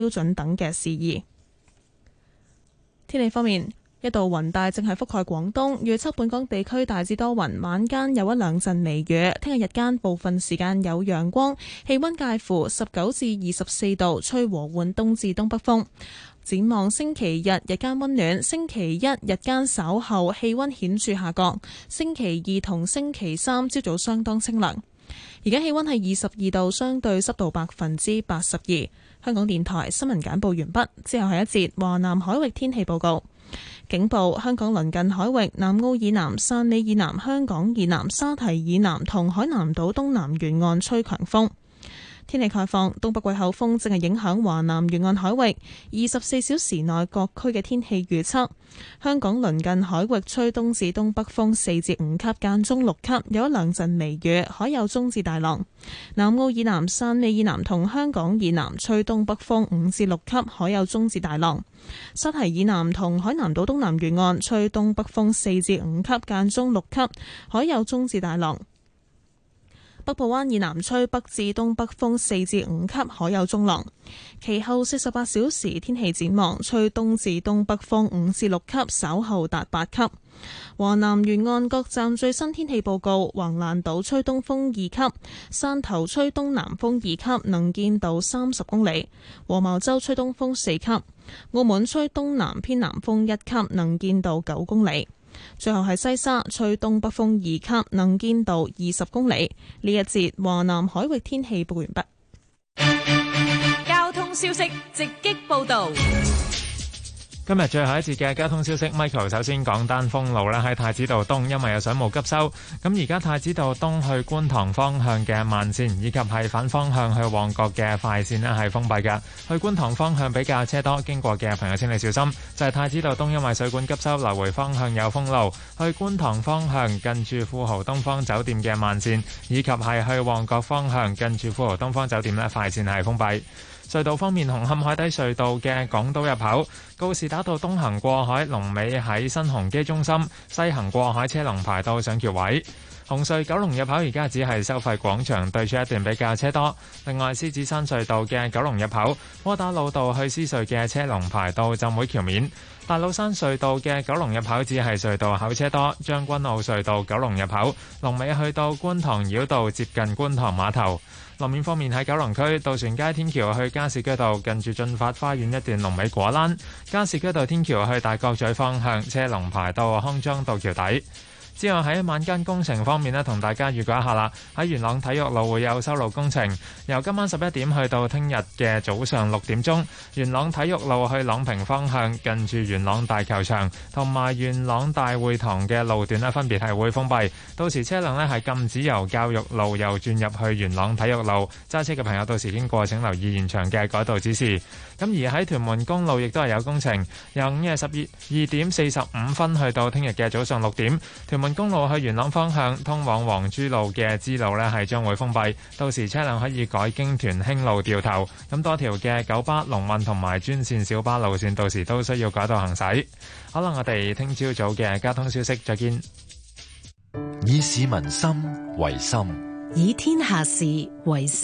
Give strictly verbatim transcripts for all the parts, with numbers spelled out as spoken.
標準等嘅事宜。天氣方面，一道雲帶正係覆蓋廣東，預測本港地區大致多雲，晚間有一兩陣微雨。聽日日間部分時間有陽光，氣溫介乎十九至二十四度，吹和緩東至東北風。展望星期日日間溫暖，星期一日間稍後氣溫顯著下降，星期二同星期三朝早相當清涼。而家氣溫係二十二度，相對濕度百分之八十二。香港電台新聞簡報完畢，之後係一節華南海域天氣報告。警報：香港鄰近海域南澳以南、汕尾以南、香港以南、沙堤以南同海南島東南沿岸吹強風。天氣概況：東北季候風正係影響華南沿岸海域，二十四小時內各區嘅天氣預測：香港鄰近海域吹東至東北風四至五級，間中六級，有一兩陣微雨，海有中至大浪。南澳以南、汕尾以南同香港以南吹東北風五至六級，海有中至大浪。沙堤以南同海南島東南沿岸吹東北風四至五級，間中六級，海有中至大浪。北部灣以南吹北至東北風四至五級，海有中浪。其後四十八小時天氣展望，吹東至東北風五至六級，稍後達八級。華南沿岸各站最新天氣報告：橫瀾島吹東風二級，汕頭吹東南風二級，能見度三十公里；黃茅洲吹東風四級，澳門吹東南偏南風一級，能見度九公里。最後係西沙吹東北風二級，能見度二十公里。呢一節華南海域天氣報完畢。 交通消息直擊報道。 今日最後一節嘅交通消息 ，Michael 首先講單封路啦，喺太子道東，因為有水務急修，咁而家太子道東去觀塘方向嘅慢線，以及係反方向去旺角嘅快線呢係封閉嘅。去觀塘方向比較車多，經過嘅朋友請你小心。就係、是、太子道東，因為水管急修，來回方向有封路。去觀塘方向近住富豪東方酒店嘅慢線，以及係去旺角方向近住富豪東方酒店呢快線係封閉。隧道方面，紅磡海底隧道嘅港島入口告士打道東行過海，龍尾喺新鴻基中心；西行過海車龍排到上橋位。紅隧九龍入口而家只係收費廣場對出一段比較車多。另外，獅子山隧道嘅九龍入口窩打老道去獅隧嘅車龍排到浸會橋面。大老山隧道嘅九龍入口只係隧道口車多。將軍澳隧道九龍入口龍尾去到觀塘繞道接近觀塘碼頭。路面方面，喺九龍區渡船街天橋去加士居道近住駿發花園一段龍尾果欄。加士居道天橋去大角咀方向車龍排到康莊道橋底。之後喺晚間工程方面呢，同大家預告一下啦。喺元朗體育路會有修路工程，由今晚十一點去到聽日嘅早上六點鐘，元朗體育路去朗屏方向近住元朗大球場同埋元朗大會堂嘅路段呢，分別係會封閉。到時車輛呢係禁止由教育路又轉入去元朗體育路，揸車嘅朋友到時經過請留意現場嘅改道指示。咁而喺屯門公路亦都係有工程，由午夜十二點四十五分去到聽日嘅早上六點，屯門公路去元朗方向通往黃珠路嘅支路呢係將會封閉，到時車輛可以改經屯興路掉頭。咁多條嘅九巴、龍運同埋專線小巴路線到時都需要改道行駛。好啦，我哋聽朝早嘅交通消息再見。 以市民心為心， 以天下事為事。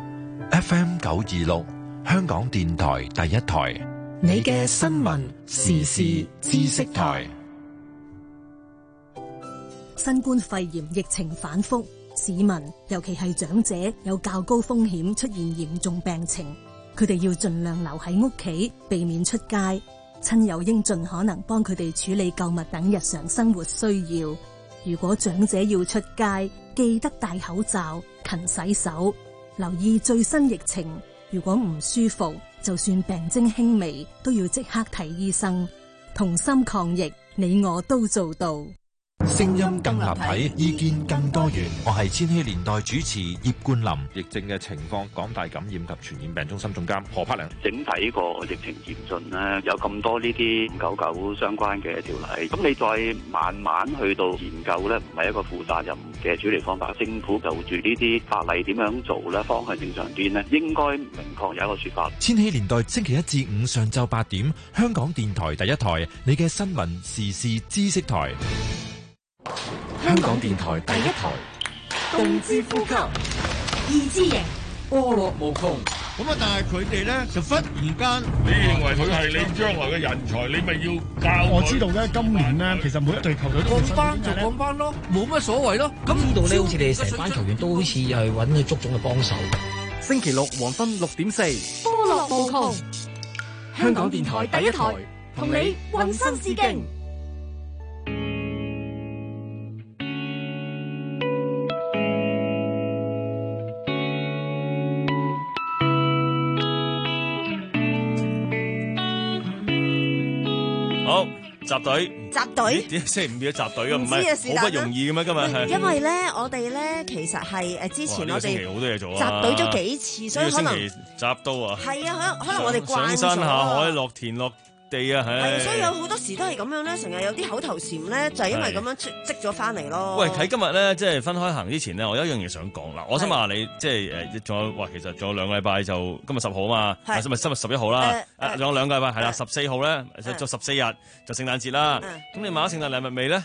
F M 九二六香港電台第一台， 你嘅新聞時事知識台。新冠肺炎疫情反覆，市民尤其係長者有較高風險出現嚴重病情，佢哋要盡量留喺屋企，避免出街。親友應盡可能幫佢哋處理購物等日常生活需要。如果長者要出街，記得戴口罩、勤洗手，留意最新疫情。如果唔舒服，就算病徵輕微，都要即刻睇醫生。同心抗疫，你我都做到。 聲音更立體，意見更多元。我係千禧年代主持葉冠霖。 疫症嘅情況，港大感染及傳染病中心總監何柏良。 整體個疫情嚴峻咧，有咁多呢啲九九相關嘅條例，咁你再慢慢去到研究咧，唔係一個負責任嘅處理方法。政府就住呢啲法例點樣做咧，方向性上邊咧，應該明確有一個說法。 千禧年代星期一至五上晝八點，香港電台第一台，你嘅新聞時事知識台。香港電台第一台， 動之呼吸，意之型， 波樂無窮， 咁啊，但係佢哋咧就忽然間， 你認為佢係你將來嘅人才，你咪要教佢。 我知道咧，今年咧其實每一隊球隊都降班就降班咯，冇乜所謂咯。咁呢度咧，好似你哋成班球員都好似係揾佢足總嘅幫手。 星期六黃昏六點四， 波樂無窮，香港電台第一台，同你渾身是勁。 好，集隊， 集隊， 點解星期五變咗集隊啊？唔知啊係好不容易嘅咩？今日係因為咧，我哋咧其實係誒之前我哋哇呢個星期好多嘢做啊， 集隊咗幾次，所以可能呢個星期集到啊。 係啊，可能可能我哋慣上咗山下海，落田落地啊，係。 係啊，所以有好多時都係咁樣咧，成日有啲口頭禪咧，就係因為咁樣積積咗翻嚟咯。 喂，喺今日咧，即係分開行之前呢，我有一樣嘢想講啦。我想問下你，即係誒，仲有哇，其實仲有兩個禮拜就今日十號啊嘛，係咪今日十一號啦？誒，仲有兩個禮拜係啦，十四號咧就就十四日就聖誕節啦。咁你買咗聖誕禮物未咧？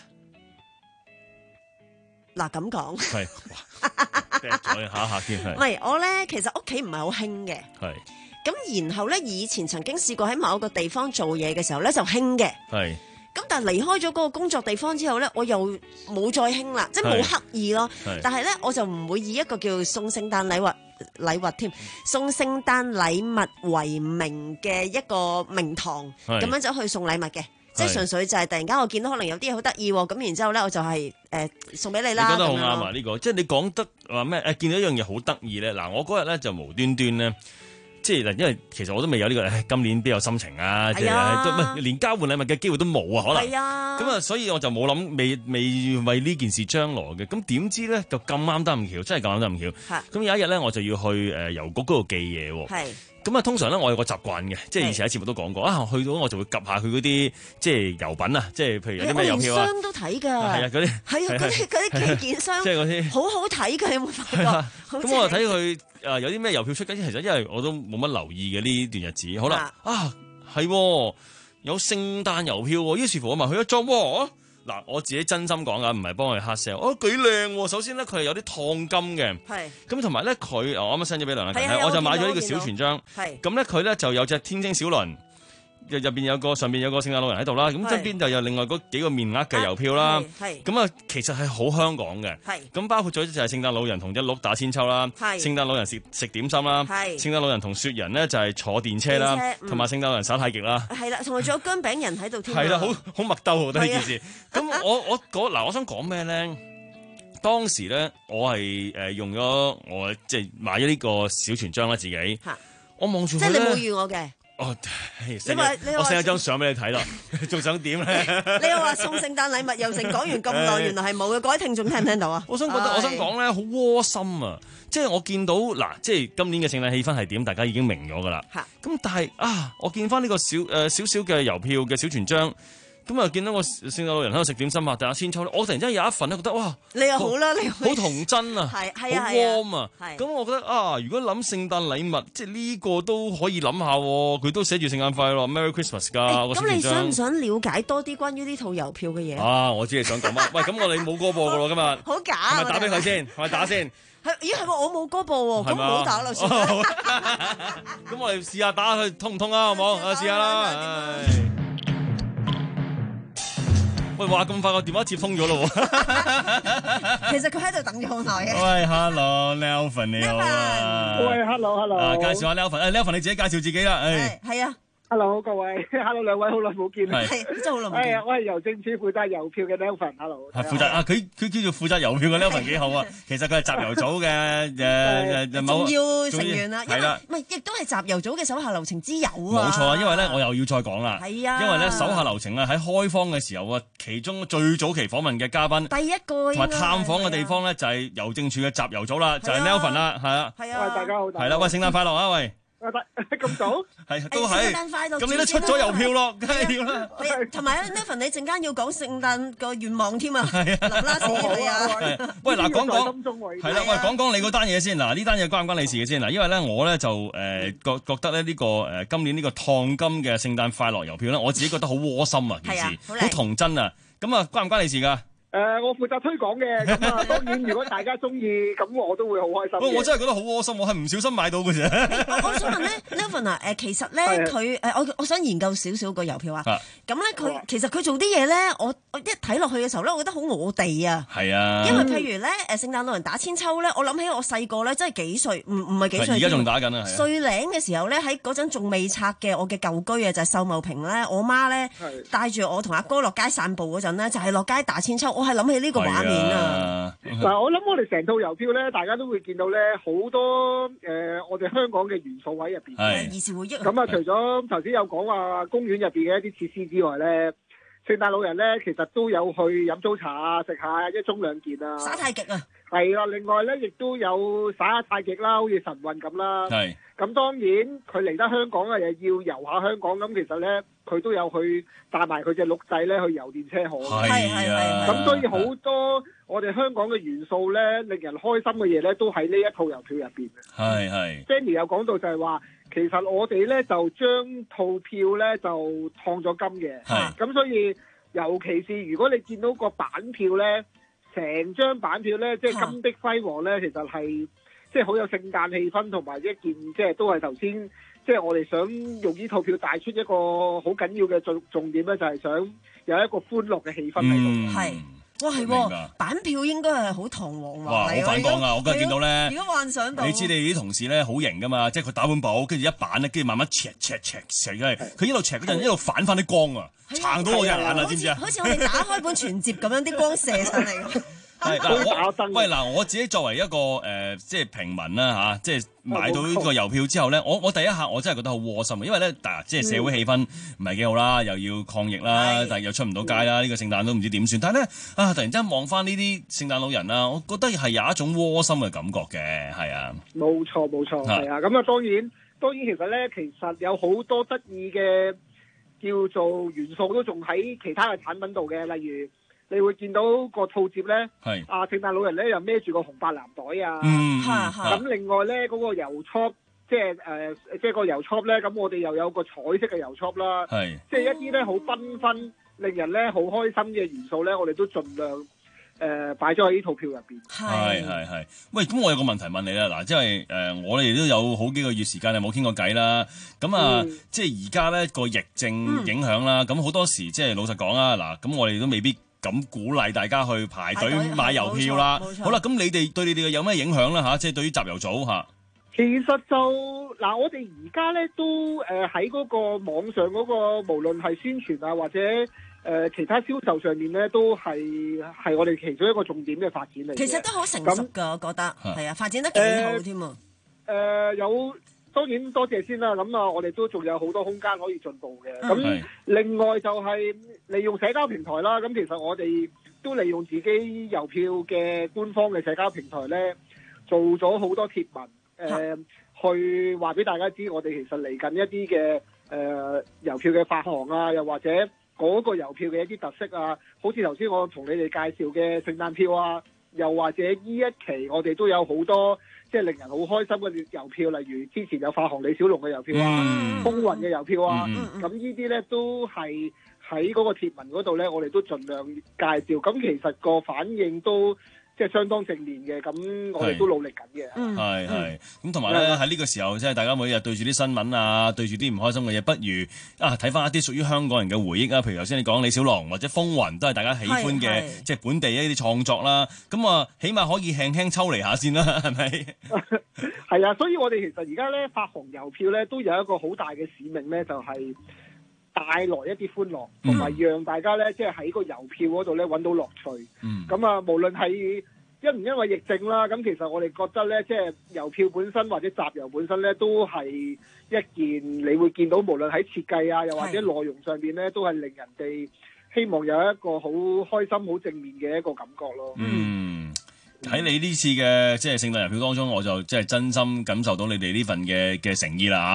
嗱咁講係，再下一下先係。 唔係我咧，其實屋企唔係好興嘅。 係。 咁然後咧，以前曾經試過喺某一個地方做嘢嘅時候咧，就興嘅。 係。 咁但係離開咗嗰個工作地方之後咧，我又冇再興啦，即係冇刻意咯。但係咧，我就唔會以一個叫送聖誕禮物禮物添，送聖誕禮物為名嘅一個名堂，咁樣走去送禮物嘅。即係純粹就係突然間我見到可能有啲嘢好得意喎，咁然之後咧我就係誒送俾你啦。 你講得好啱啊！呢個即係你講得話咩？誒見到一樣嘢好得意咧。嗱，我嗰日咧就無端端咧。即係嗱，因為其實我都未有呢、這個，唉，今年邊有心情啊？即係都唔係連交換禮物嘅機會都冇啊，可能。係啊。咁啊，所以我就冇諗，未未為呢件事將來嘅。咁點知咧就咁啱得咁巧，真係咁啱得咁巧。咁有一日咧，我就要去誒郵局嗰度寄嘢喎。係。咁啊，通常咧我有個習慣嘅，即係以前喺節目都講過啊，去到我就會 𥄫 下佢嗰啲即係郵品啊，即係譬如有啲咩郵票啊。我連箱都睇㗎。係啊，嗰啲。係啊，嗰啲嗰啲寄件箱。即係嗰啲。好好睇㗎，有冇發覺？咁我就睇佢。誒有啲咩郵票出緊？其實因為我都冇乜留意嘅呢段日子。好啦，啊係、啊、有聖誕郵票喎，於是乎我咪去一裝喎。嗱，我自己真心講噶，唔係幫佢 hard sell。哦，幾靚喎！首先咧，佢係有啲燙金嘅，係咁同埋咧，佢我啱啱 send 咗俾梁麗琴，我就買咗呢個小船章。係咁咧，佢咧就有隻天星小輪。入入邊有個上邊有個聖誕老人喺度啦，咁側邊就有另外嗰幾個面額嘅郵票啦。係咁啊，其實係好香港嘅。係咁包括咗就係聖誕老人同一鹿打千秋啦。係聖誕老人食食點心啦。係聖誕老人同雪人呢就係坐電車啦，同埋聖誕老人耍太極啦。係啦，同埋仲有薑餅人喺度添。係啦，好好麥兜好得呢件事。咁我我嗰嗱，我想講咩咧？當時咧，我係誒用咗我即係買咗呢個小船章啦，自己。嚇！我望住佢咧。即係你冇預我嘅。哦，你話我 send 咗張相俾你睇啦，仲想點咧？你又話送聖誕禮物又成，講完咁耐，原來係冇嘅。各位聽眾聽唔聽到啊？我想覺得，我想講咧，好窩心啊！即係我見到嗱，即係今年嘅聖誕氣氛係點，大家已經明咗噶啦。嚇！咁但係啊，我見翻呢個小誒少少嘅郵票嘅小船章。咁啊！見到個聖誕老人喺度食點心啊，大家千秋咧，我突然之間有一份咧，覺得哇！你又好啦，你好童真啊，係係啊，好 warm 啊，咁我覺得啊，如果諗聖誕禮物，即係呢個都可以諗下，佢都寫住聖誕快樂 Merry Christmas 㗎。咁你想唔想了解多啲關於呢套郵票嘅嘢啊？我知你想講乜。喂，咁我哋冇歌播㗎咯，今日好假，係咪打俾佢先？係咪打先？係咦係喎，我冇歌播喎，咁唔好打啦算。咁我哋試下打佢通唔通啊？好冇？啊，試下啦。喂，話咁快個電話接通咗咯喎！其實佢喺度等咗好耐嘅。喂 ，Hello，Nelvin 你好啊！喂 ，Hello，Hello。啊，介紹下 Nelvin，誒 Nelvin 你自己介紹自己啦，誒。係啊。Hello， 各位 ，Hello 兩位，好耐冇見。係，真係好耐冇見。係啊，我係郵政處負責郵票嘅 Nelvin，Hello。係負責啊，佢佢叫做負責郵票嘅 Nelvin 幾好啊。其實佢係集郵組嘅誒誒某重要成員啦。係啦，唔係亦都係集郵組嘅手下留情之友啊。冇錯啊，因為咧我又要再講啦。係啊。因為咧手下留情啊，喺開荒嘅時候啊，其中最早期訪問嘅嘉賓，第一個同埋探訪嘅地方咧就係郵政處嘅集郵組啦，就係 Nelvin 啦，係啊。係啊。喂，大家好。係啦，喂，聖誕快樂啊，喂。咁早係都係，咁你都出咗郵票咯，梗係要啦。同埋咧 Nelvin 你陣間要講聖誕個願望添啊，係啊，林拉士係啊。喂，嗱，講講係啦，喂，講講你嗰單嘢先。嗱，呢單嘢關唔關你事嘅先？嗱，因為咧我咧就誒覺覺得咧呢個誒今年呢個燙金嘅聖誕快樂郵票咧，我自己覺得好窩心啊，件事好童真啊。咁啊，關唔關你事噶？誒、 誒，我負責推廣嘅，咁啊，當然如果大家中意，咁我都會好開心嘅。 我真係覺得好窩心，我係唔小心買到嘅啫。 我想問咧 ，Nelvin 啊，誒，其實咧佢誒，我我想研究少少個郵票啊。咁咧佢其實佢做啲嘢咧，我我一睇落去嘅時候咧，我覺得好我哋啊。 係啊。 因為譬如咧，誒聖誕老人打千秋咧，我諗起我細個咧，真係幾歲，唔唔係幾歲。 而家仲打緊啊！ 歲零嘅時候咧，喺嗰陣仲未拆嘅我嘅舊居啊，就係秀茂坪咧，我媽咧帶住我同阿哥落街散步嗰陣咧，就係落街打千秋，我係諗起呢個畫面啊！ 嗱，我諗我哋成套郵票咧，大家都會見到咧，好多誒、呃，我哋香港嘅元素喺入邊嘅兒時回憶。 咁啊，除咗頭先有講話公園入邊嘅一啲設施之外咧，聖誕老人咧其實都有去飲早茶啊，食下一盅兩件啊， 耍太極啊！ 係啦，另外咧亦都有耍下太極啦，好似晨運咁啦。 係。 咁當然佢嚟得香港啊，又要遊下香港，咁其實咧佢都有去帶埋佢隻鹿仔咧去遊電車河。 係係係。 咁所以好多我哋香港嘅元素咧，令人開心嘅嘢咧，都喺呢一套郵票入邊嘅。 係係。 Jenny 有講到就係話，其實我哋咧就將套票咧就燙咗金嘅。 係。 咁所以尤其是如果你見到個版票咧，成張版票咧，即係金碧輝煌咧，其實係即係好有聖誕氣氛，同埋一件即係都係頭先，即係我哋想用呢套票帶出一個好緊要嘅重重點咧，就係想有一個歡樂嘅氣氛喺度。 係、嗯，哇係喎，版票應該係好堂皇哇，好反光啊！我今日見到咧， 如果幻想到， 你知你哋啲同事咧好型噶嘛，即係佢打本簿，跟住一版咧，跟住慢慢斜斜斜斜嘅，佢一路斜嗰陣一路反翻啲光啊，撐到我隻眼啊，知唔知啊？ 好似我哋打開本存摺咁樣，啲光射上嚟。 係嗱，我喂嗱，我自己作為一個誒、呃，即係平民啦嚇、啊，即係買到呢個郵票之後咧，我我第一下我真係覺得好窩心，因為咧，嗱，即係社會氣氛唔係幾好啦，又要抗疫啦，但係又出唔到街啦，呢、這個聖誕都唔知點算。但係咧啊，突然之間望翻呢啲聖誕老人啊，我覺得係有一種窩心嘅感覺嘅，係啊， 冇錯冇錯，係啊，咁啊當然當然其實咧，其實有好多得意嘅叫做元素都仲喺其他嘅產品度嘅，例如。你會見到個套接咧，啊聖誕老人咧又孭住個紅白藍袋啊，咁、嗯、另外咧嗰、那個郵戳，即係誒、呃、即係個郵戳咧，咁我哋又有個彩色嘅郵戳啦，即係一啲咧好繽紛、令人咧好開心嘅元素咧，我哋都盡量誒擺咗喺呢套票入邊。 係係係，喂，咁我有個問題問你啦，嗱，即係誒我哋都有好幾個月時間係冇傾過偈啦，咁啊，嗯、即係而家咧個疫症影響啦，咁、嗯、好多時即係老實講啊，嗱，咁我哋都未必。咁鼓勵大家去排隊買郵票啦。好啦，咁你哋對你哋有咩影響咧嚇？即係對於集郵組嚇。 其實就嗱，我哋而家咧都誒喺嗰個網上嗰個，無論係宣傳啊或者誒、呃、其他銷售上面咧，都係係我哋其中一個重點嘅發展嚟。 其實都好成熟㗎，我覺得係啊，發展得幾好添啊。 誒、呃呃、有。當然多謝先啦，咁啊，我哋都仲有好多空間可以進步嘅。咁、嗯、另外就係利用社交平台啦。咁其實我哋都利用自己郵票嘅官方嘅社交平台咧，做咗好多貼文，誒、呃，去話俾大家知，我哋其實嚟緊一啲嘅誒郵票嘅發行啊，又或者嗰個郵票嘅一啲特色啊，好似頭先我同你哋介紹嘅聖誕票啊，又或者呢一期我哋都有好多。即係令人好開心嘅郵票，例如之前有發行李小龍嘅郵票啊、嗯、風雲嘅郵票啊，咁、嗯、呢啲咧都係喺嗰個貼文嗰度咧，我哋都盡量介紹。咁其實個反應都即係相當正面嘅，咁我哋都努力緊嘅。 係係，咁同埋咧喺呢個時候，即係大家每日對住啲新聞啊，對住啲唔開心嘅嘢，不如啊睇翻一啲屬於香港人嘅回憶啊。譬如頭先你講李小龍或者風雲，都係大家喜歡嘅，即係本地一啲創作啦。咁啊，起碼可以輕輕抽離下先啦，係咪？ 係啊，所以我哋其實而家咧發行郵票咧，都有一個好大嘅使命咧，就係、是、帶來一啲歡樂，同埋讓大家咧即係喺個郵票嗰度咧揾到樂趣。咁、嗯、啊，無論係因唔因為疫症啦，咁其實我哋覺得咧，即係郵票本身或者集郵本身咧，都係一件你會見到，無論喺設計啊，又或者內容上邊咧，都係令人哋希望有一個好開心、好正面嘅一個感覺咯。 嗯，喺你呢次嘅即係聖誕郵票當中，我就即係真心感受到你哋呢份嘅嘅誠意啦嚇。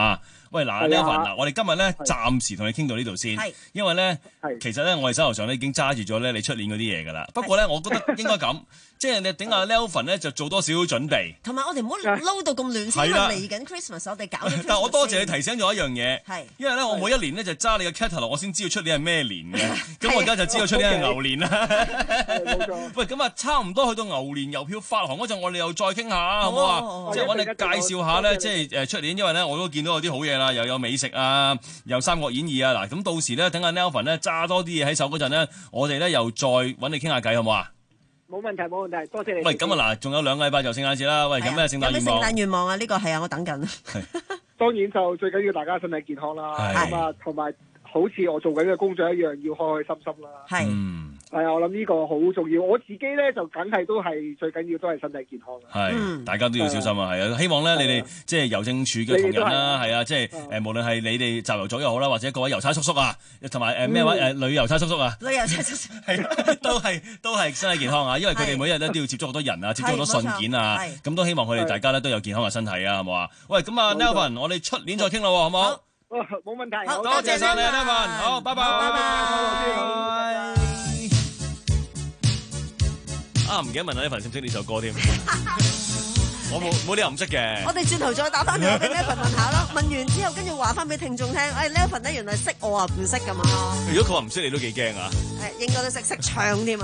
喂，嗱 ，Nelvin 嗱，我哋今日咧暫時同你傾到呢度先，因為咧其實咧我哋手頭上咧已經揸住咗咧你出年嗰啲嘢㗎啦。不過咧，我覺得應該咁。即係你頂下 Nelvin 咧，就做多少少準備。同埋我哋唔好撈到咁亂先，因為嚟緊 Christmas 我哋搞。但係我多謝你提醒咗一樣嘢，因為咧我每一年咧就揸你嘅 catalog，我先知道出年係咩年嘅。咁我而家就知道出年係牛年啦。冇錯。喂，咁啊，差唔多去到牛年郵票發行嗰陣，我哋又再傾下，好唔好啊？即係揾你介紹下咧，即係誒出年，因為咧我都見到有啲好嘢啦，又有美食啊，又《三國演義》啊。嗱，咁到時咧，等下 Nelvin 咧揸多啲嘢喺手嗰陣咧，我哋咧又再揾你傾下偈，好唔好啊？冇問題，冇問題，多謝你。喂，咁啊嗱，仲有兩個禮拜就聖誕節啦。喂，咁咩聖誕願望？有咩聖誕願望啊？呢個係啊，我等緊。當然就最緊要大家身體健康啦。咁啊，同埋好似我做緊嘅工作一樣，要開開心心啦。係。嗯。係啊，我諗呢個好重要。我自己咧就梗係都係最緊要都係身體健康啦。係，大家都要小心啊。係啊，希望咧你哋即係郵政處嘅同仁啦，係啊，即係誒無論係你哋集郵組又好啦，或者各位郵差叔叔啊，同埋誒咩話誒旅郵差叔叔啊，旅郵差叔叔係都係都係身體健康啊。因為佢哋每日咧都要接觸好多人啊，接觸好多信件啊，咁都希望佢哋大家咧都有健康嘅身體啊，係冇啊？喂，咁啊 Nelvin，我哋出年再傾啦，好冇？冇問題。好，多謝晒你 Nelvin，好，拜拜。拜拜。啊，唔記得問下 Nelvin 識唔識呢首歌添？我冇冇理由唔識嘅。我哋轉頭再打翻嚟俾 Nelvin 問下咯，問完之後跟住話翻俾聽眾聽，誒 Nelvin 咧原來識我啊唔識咁嘛。如果佢話唔識，你都幾驚啊？誒，應該都識識唱添啊！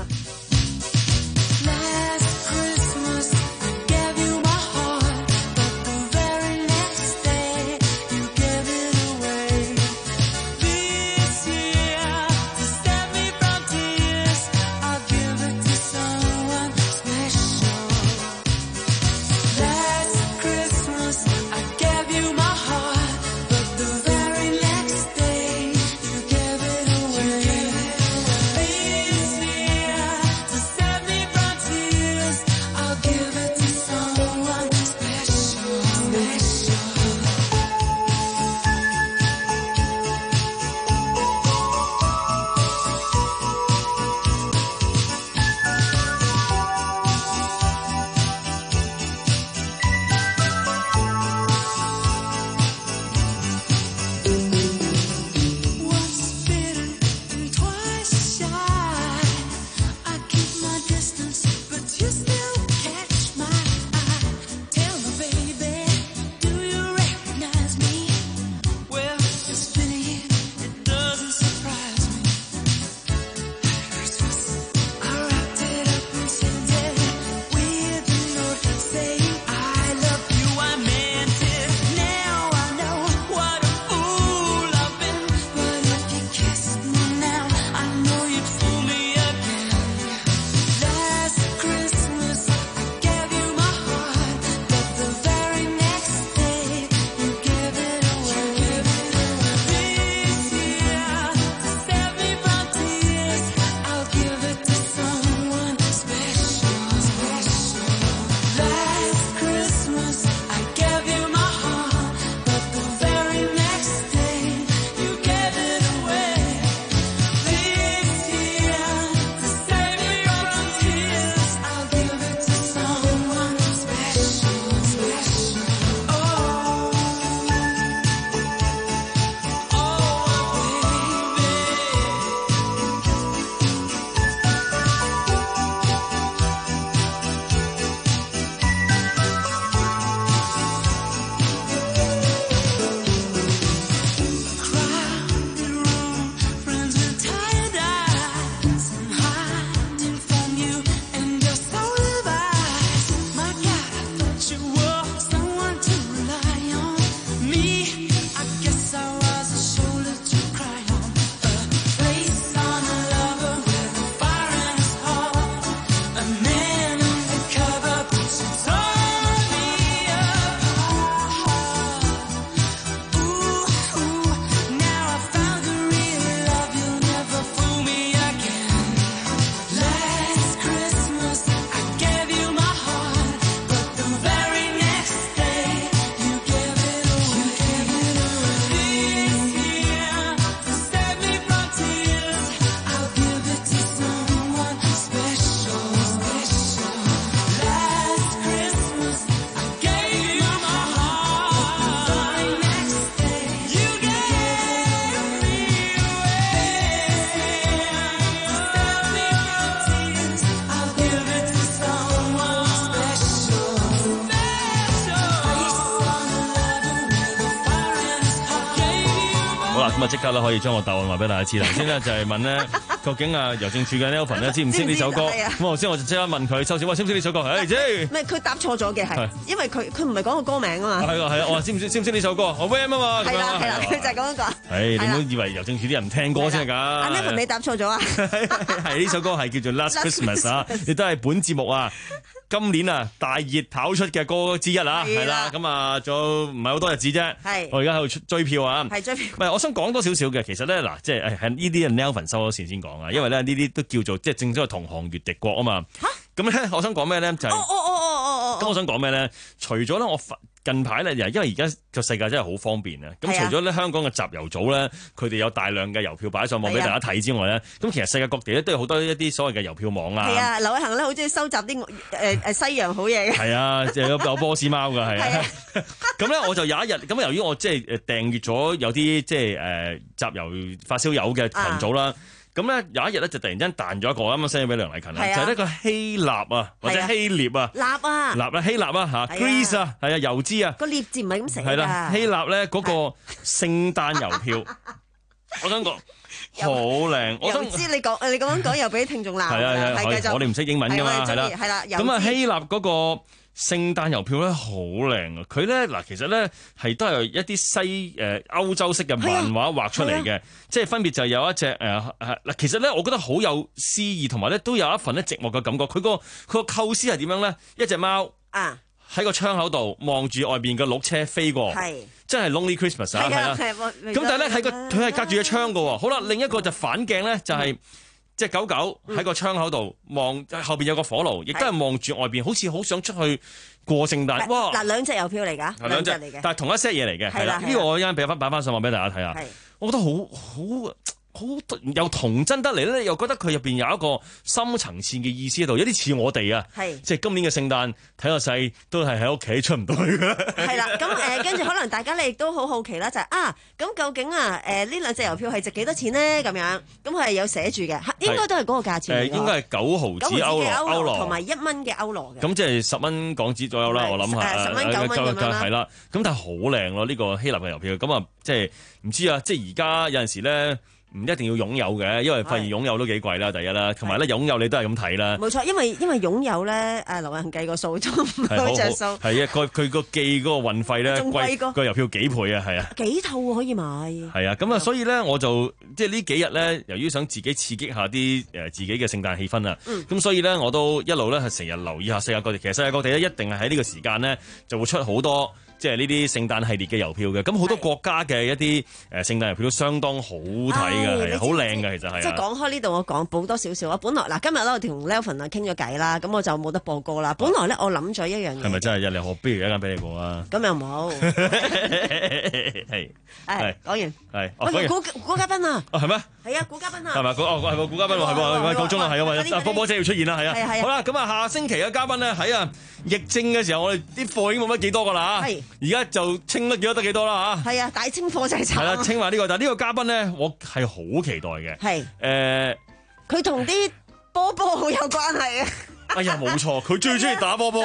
啊，咁啊即刻啦，可以將個答案話俾大家知。頭先咧就係問咧，究竟啊郵政處嘅 Nelvin 咧知唔知呢首歌？咁頭先我就即刻問佢，收線話識唔識呢首歌？誒知。 唔係佢答錯咗嘅係，因為佢佢唔係講個歌名啊嘛。 係啊係啊，我話知唔知識唔識呢首歌？我 Ram 啊嘛。 係啦係啦，佢就係咁樣講。 係你唔好以為郵政處啲人唔聽歌先係㗎。阿 Nelvin 你答錯咗啊？ 係呢首歌係叫做 Last Christmas 啊，亦都係本節目啊。今年啊，大熱跑出嘅歌之一啊，係啦，咁啊，仲有唔係好多日子啫。係，我而家喺度追票啊。係追票。唔係，我想講多少少嘅，其實咧嗱，即係係呢啲係 Nelvin 收咗線先講啊，因為咧呢啲都叫做即係正所謂同行越敵國啊嘛。嚇！咁咧，我想講咩咧？就係哦哦哦哦哦哦。咁我想講咩咧？除咗咧，我近排咧，因為而家個世界真係好方便啊。咁除咗咧香港嘅集郵組咧，佢哋有大量嘅郵票擺上網俾大家睇之外咧，咁其實世界各地咧都有好多一啲所謂嘅郵票網啊。係啊， 劉偉恒咧好中意收集啲誒誒西洋好嘢嘅。係啊，有有波斯貓㗎，係啊。咁咧我就有一日咁，由於我即係誒訂閲咗有啲即係誒集郵發燒友嘅群組啦。咁咧有一日咧就突然間彈咗一個，啱啱 send 俾梁麗勤啦，就係呢個希臘啊或者希臘啊， 臘啊， 臘啊希臘啊嚇 Greece 啊，係啊郵資啊， 個列字唔係咁寫㗎。 係啦，希臘咧嗰個聖誕郵票，我想講好靚。我想知你講你咁樣講又俾聽眾鬧。係啊係， 我哋唔識英文㗎嘛，係啦係啦。 咁啊希臘嗰個聖誕郵票咧好靚啊！佢咧嗱，其實咧係都係一啲西誒歐洲式嘅漫畫畫出嚟嘅，即係分別就有一隻誒嗱，其實咧我覺得好有詩意，同埋咧都有一份咧寂寞嘅感覺。佢個佢個構思係點樣咧？一隻貓啊喺個窗口度望住外邊嘅鹿車飛過，係真係 Lonely Christmas 啊！係啊，咁但係咧喺個佢係隔住個窗㗎喎。好啦，另一個就反鏡咧就係。隻狗狗喺個窗口度望，後邊有個火爐，亦都係望住外邊，好似好想出去過聖誕。哇！ 嗱，兩隻郵票嚟㗎，兩隻嚟嘅， 但係同一 set 嘢嚟嘅，係啦。呢個我一陣俾翻擺翻上網俾大家睇下。我覺得好好好又童真得嚟咧，又覺得佢入邊有一個深層次嘅意思喺度，有啲似我哋啊。係即係今年嘅聖誕睇個勢都係喺屋企出唔到去嘅。係啦， 咁誒跟住可能大家你亦都好好奇啦，就係啊咁究竟啊誒呢兩隻郵票係值幾多錢咧？咁樣咁佢係有寫住嘅，應該都係嗰個價錢。 誒應該係九毫子歐羅歐羅同埋一蚊嘅歐羅嘅。 咁即係十蚊港紙左右啦，我諗下。 十蚊九蚊咁樣啦。 係啦，咁但係好靚咯，呢個希臘嘅郵票。咁啊，即係唔知啊，即係而家有陣時咧。唔一定要擁有嘅，因為發現擁有都幾貴啦，第一啦，同埋咧擁有你都係咁睇啦。 冇錯，因為因為擁有咧，誒劉偉恒計個數都唔好著數。 係啊，佢佢個寄嗰個運費咧貴個郵票幾倍啊，係啊。 幾套可以買。 係啊，咁啊，所以咧我就即係呢幾日咧，由於想自己刺激下啲誒自己嘅聖誕氣氛啊，咁、嗯、所以咧我都一路咧係成日留意下世界各地。其實世界各地咧一定係喺呢個時間咧就會出好多。即係呢啲聖誕系列嘅郵票嘅，咁好多國家嘅一啲誒聖誕郵票都相當好睇嘅，係好靚嘅，其實係。即係講開呢度，我講補多少少啊！本來嗱，今日咧我同 Nelvin 啊傾咗偈啦，咁我就冇得播歌啦。本來咧我諗咗一樣嘢。係咪真係一嚟學？不如一間俾你播啊！ 咁又唔好。係係講完係。喂，古古嘉賓啊！ 哦，係咩？ 係啊，古嘉賓啊！ 係咪？哦，係喎，古嘉賓喎，係喎，夠鐘啦，係啊，阿波波姐要出現啦，係啊。係係。好啦，咁啊，下星期嘅嘉賓咧喺啊疫症嘅時候，我哋啲貨已經冇乜幾多噶啦嚇。係。而家就清得幾多得幾多啦嚇。 係啊，大清貨就係慘。 係啦，清埋呢個，但係呢個嘉賓咧，我係好期待嘅。係。誒， 佢同啲波波好有關係啊！ 哎呀，冇錯，佢最中意打波波。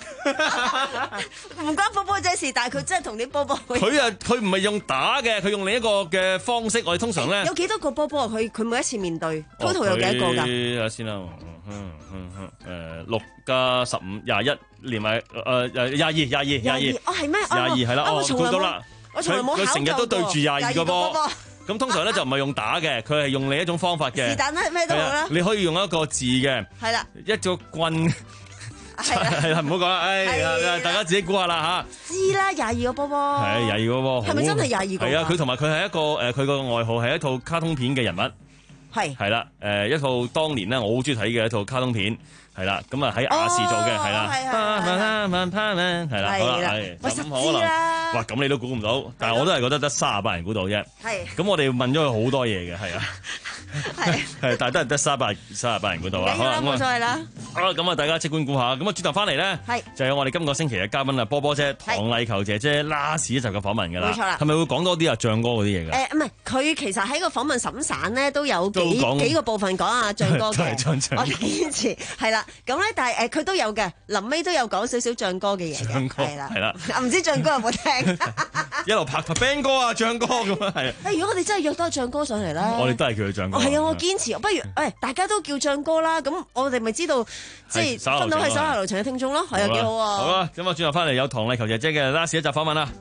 唔關波波仔事，但係佢真係同啲波波。 佢啊，佢唔係用打嘅，佢用另一個嘅方式。我哋通常咧有幾多個波波啊？佢佢每一次面對 total 有幾多個㗎？ 睇下先啦，嗯嗯嗯，誒六加十五廿一，連埋誒誒廿二廿二廿二。 哦係咩？ 廿二係啦，哦估到啦。 我從來冇考究過。 佢成日都對住廿二個波。咁通常咧就唔係用打嘅，佢係用另一種方法嘅。 是但啦，咩都好啦。 你可以用一個字嘅。係啦。一個棍。係啦，唔好講啦，誒，大家自己估下啦嚇。 知啦，廿二個波波。 係廿二個波。係咪真係廿二個？ 係啊，佢同埋佢係一個誒，佢個外號係一套卡通片嘅人物。係。係啦，誒一套當年咧我好中意睇嘅一套卡通片，係啦，咁啊喺亞視做嘅，係啦。係係。係啦，好啦，係。咁可能，哇，咁你都估唔到，但係我都係覺得得三十八人估到啫。係。咁我哋問咗佢好多嘢嘅，係啊。 係係，但係都係得三百三十八人嗰度啊。 好啦，冇所謂啦。 好啦，咁啊，大家即管估下。咁啊，轉頭翻嚟咧， 係就有我哋今個星期嘅嘉賓啊，波波姐唐麗球姐姐 last 一集嘅訪問㗎啦。 冇錯啦。 係咪會講多啲啊？唱歌嗰啲嘢㗎？ 誒唔係，佢其實喺個訪問審散咧都有幾都幾個部分講啊唱歌嘅。 唱唱我哋堅持係啦，咁咧但係誒佢都有嘅，臨尾都有講少少唱歌嘅嘢嘅。 唱歌係啦， 係啦。 唔知唱歌有冇聽？ 一路拍拍 band 歌啊，唱歌咁啊，係。 誒，如果我哋真係約多唱歌上嚟咧， 我哋都係叫佢唱歌。 係啊，我堅持，不如誒大家都叫唱歌啦，咁我哋咪知道即係分到係手下留情嘅聽眾咯，係啊，幾好啊。 好啊，咁啊轉頭翻嚟有唐麗球姐姐嘅 last 一集訪問啦。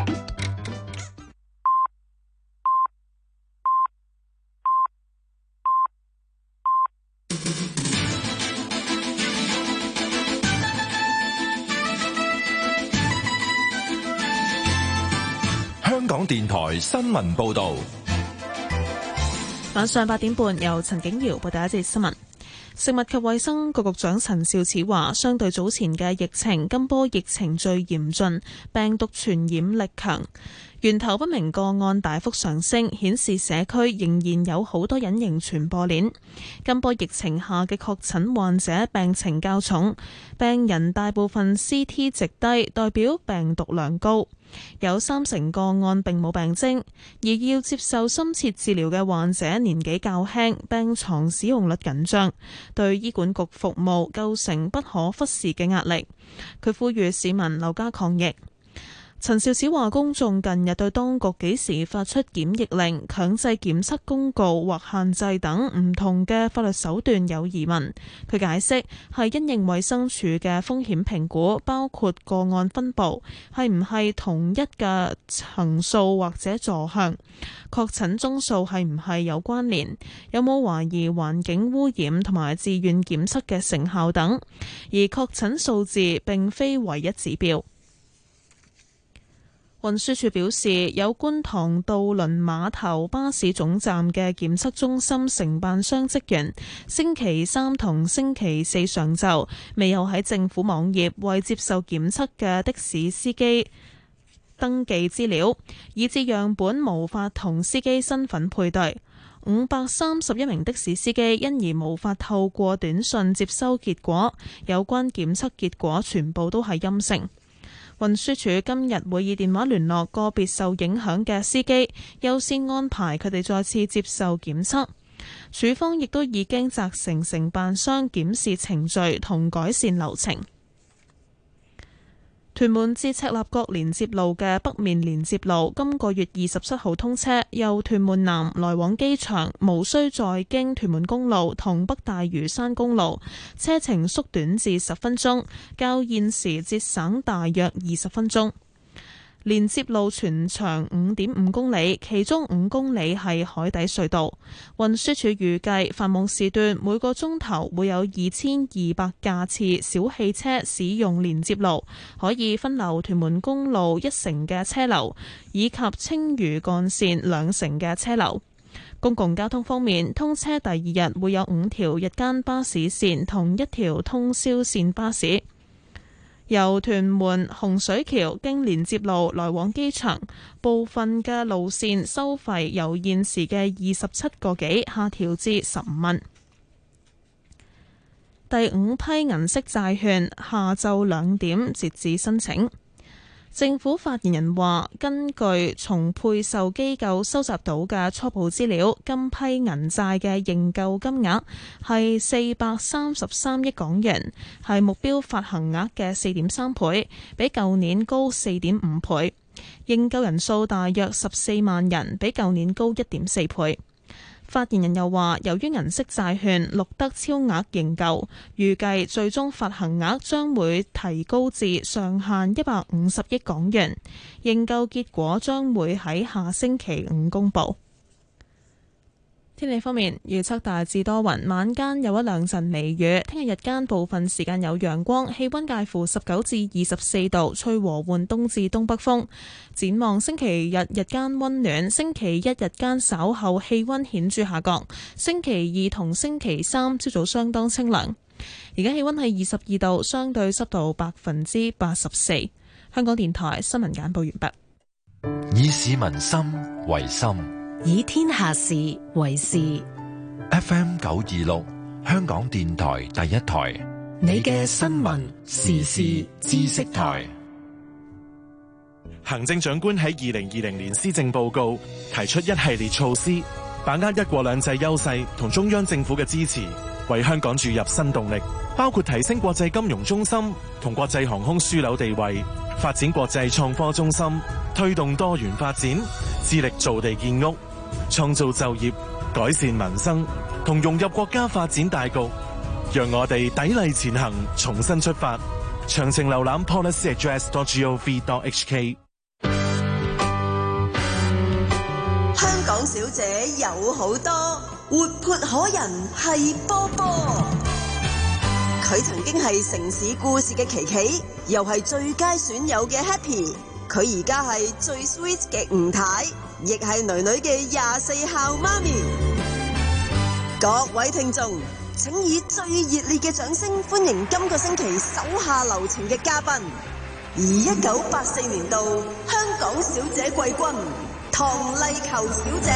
香港電台新聞報道， 晚上八點半由陳景瑤報第一節新聞。食物及衛生局局長陳肇始話，相對早前嘅疫情，今波疫情最嚴峻，病毒傳染力強，源頭不明個案大幅上升，顯示社區仍然有好多隱形傳播鏈。今波疫情下嘅確診患者病情較重，病人大部分 C T 值低，代表病毒量高。有三成個案並冇病徵，而要接受深切治療嘅患者年紀較輕，病床使用率緊張，對醫管局服務構成不可忽視嘅壓力。佢呼籲市民留家抗疫。陳肇始話，公眾近日對當局幾時發出檢疫令、強制檢測公告或限制等唔同嘅法律手段有疑問。佢解釋係因應衛生署嘅風險評估，包括個案分佈係唔係同一嘅層數或者座向，確診宗數係唔係有關聯，有冇懷疑環境污染同埋自願檢測嘅成效等，而確診數字並非唯一指標。運輸署表示，有觀塘渡輪碼頭巴士總站嘅檢測中心承辦商職員，星期三同星期四上晝未有喺政府網頁為接受檢測嘅的，的士司機登記資料，以致樣本無法同司機身份配對。五百三十一名的士司機因而無法透過短信接收結果，有關檢測結果全部都係陰性。運輸署今日會以電話聯絡個別受影響嘅司機，優先安排佢哋再次接受檢測。署方亦都已經責成承辦商檢視程序同改善流程。屯門至赤鱲角連接路嘅北面連接路今個月二十七號通車，由屯門南來往機場，無需再經屯門公路同北大嶼山公路，車程縮短至十分鐘，較現時節省大約二十分鐘。連接路全長五點五公里，其中五公里係海底隧道。運輸署預計繁忙時段每個鐘頭會有二千二百架次小汽車使用連接路，可以分流屯門公路一成嘅車流，以及青嶼幹線兩成嘅車流。公共交通方面，通車第二日會有五條日間巴士線同一條通宵線巴士。由屯門洪水橋經連接路來往機場，部分嘅路線收費由現時嘅二十七個幾下調至十五蚊。第五批銀色債券下晝兩點截止申請。政府發言人話，根據從配售機構收集到嘅初步資料，今批銀債嘅認購金額係四百三十三億港元，係目標發行額嘅四點三倍，比舊年高四點五倍。認購人數大約十四萬人，比舊年高一點四倍。發言人又話，由於銀色債券錄得超額認購，預計最終發行額將會提高至上限一百五十億港元。認購結果將會喺下星期五公佈。天氣方面，預測大致多雲，晚間有一兩陣微雨。聽日日間部分時間有陽光，氣溫介乎十九至二十四度，吹和緩東至東北風。展望星期日日間溫暖，星期一日間稍後氣溫顯著下降。星期二同星期三朝早相當清涼。而家氣溫係二十二度，相對濕度百分之八十四。香港電台新聞簡報完畢。 以市民心為心， 以天下事為事。 F M 九二六香港電台第一台， 你嘅新聞時事知識台。 行政長官喺二零二零年施政報告提出一系列措施，把握一國兩制優勢同中央政府嘅支持，為香港注入新動力，包括提升國際金融中心同國際航空樞紐地位，發展國際創科中心，推動多元發展，致力造地建屋，創造就業，改善民生，同融入國家發展大局。讓我哋砥礪前行，重新出發。詳情瀏覽 policy address dot gov dot h k。 香港小姐有好多，活潑可人係波波。佢曾經係城市故事嘅琪琪，又係最佳損友嘅 Happy。佢而家係最 sweet 嘅吳太，亦係女女嘅廿四孝媽咪。各位聽眾，請以最熱烈嘅掌聲歡迎今個星期手下留情嘅嘉賓，而一九八四年度香港小姐季軍唐麗球小姐。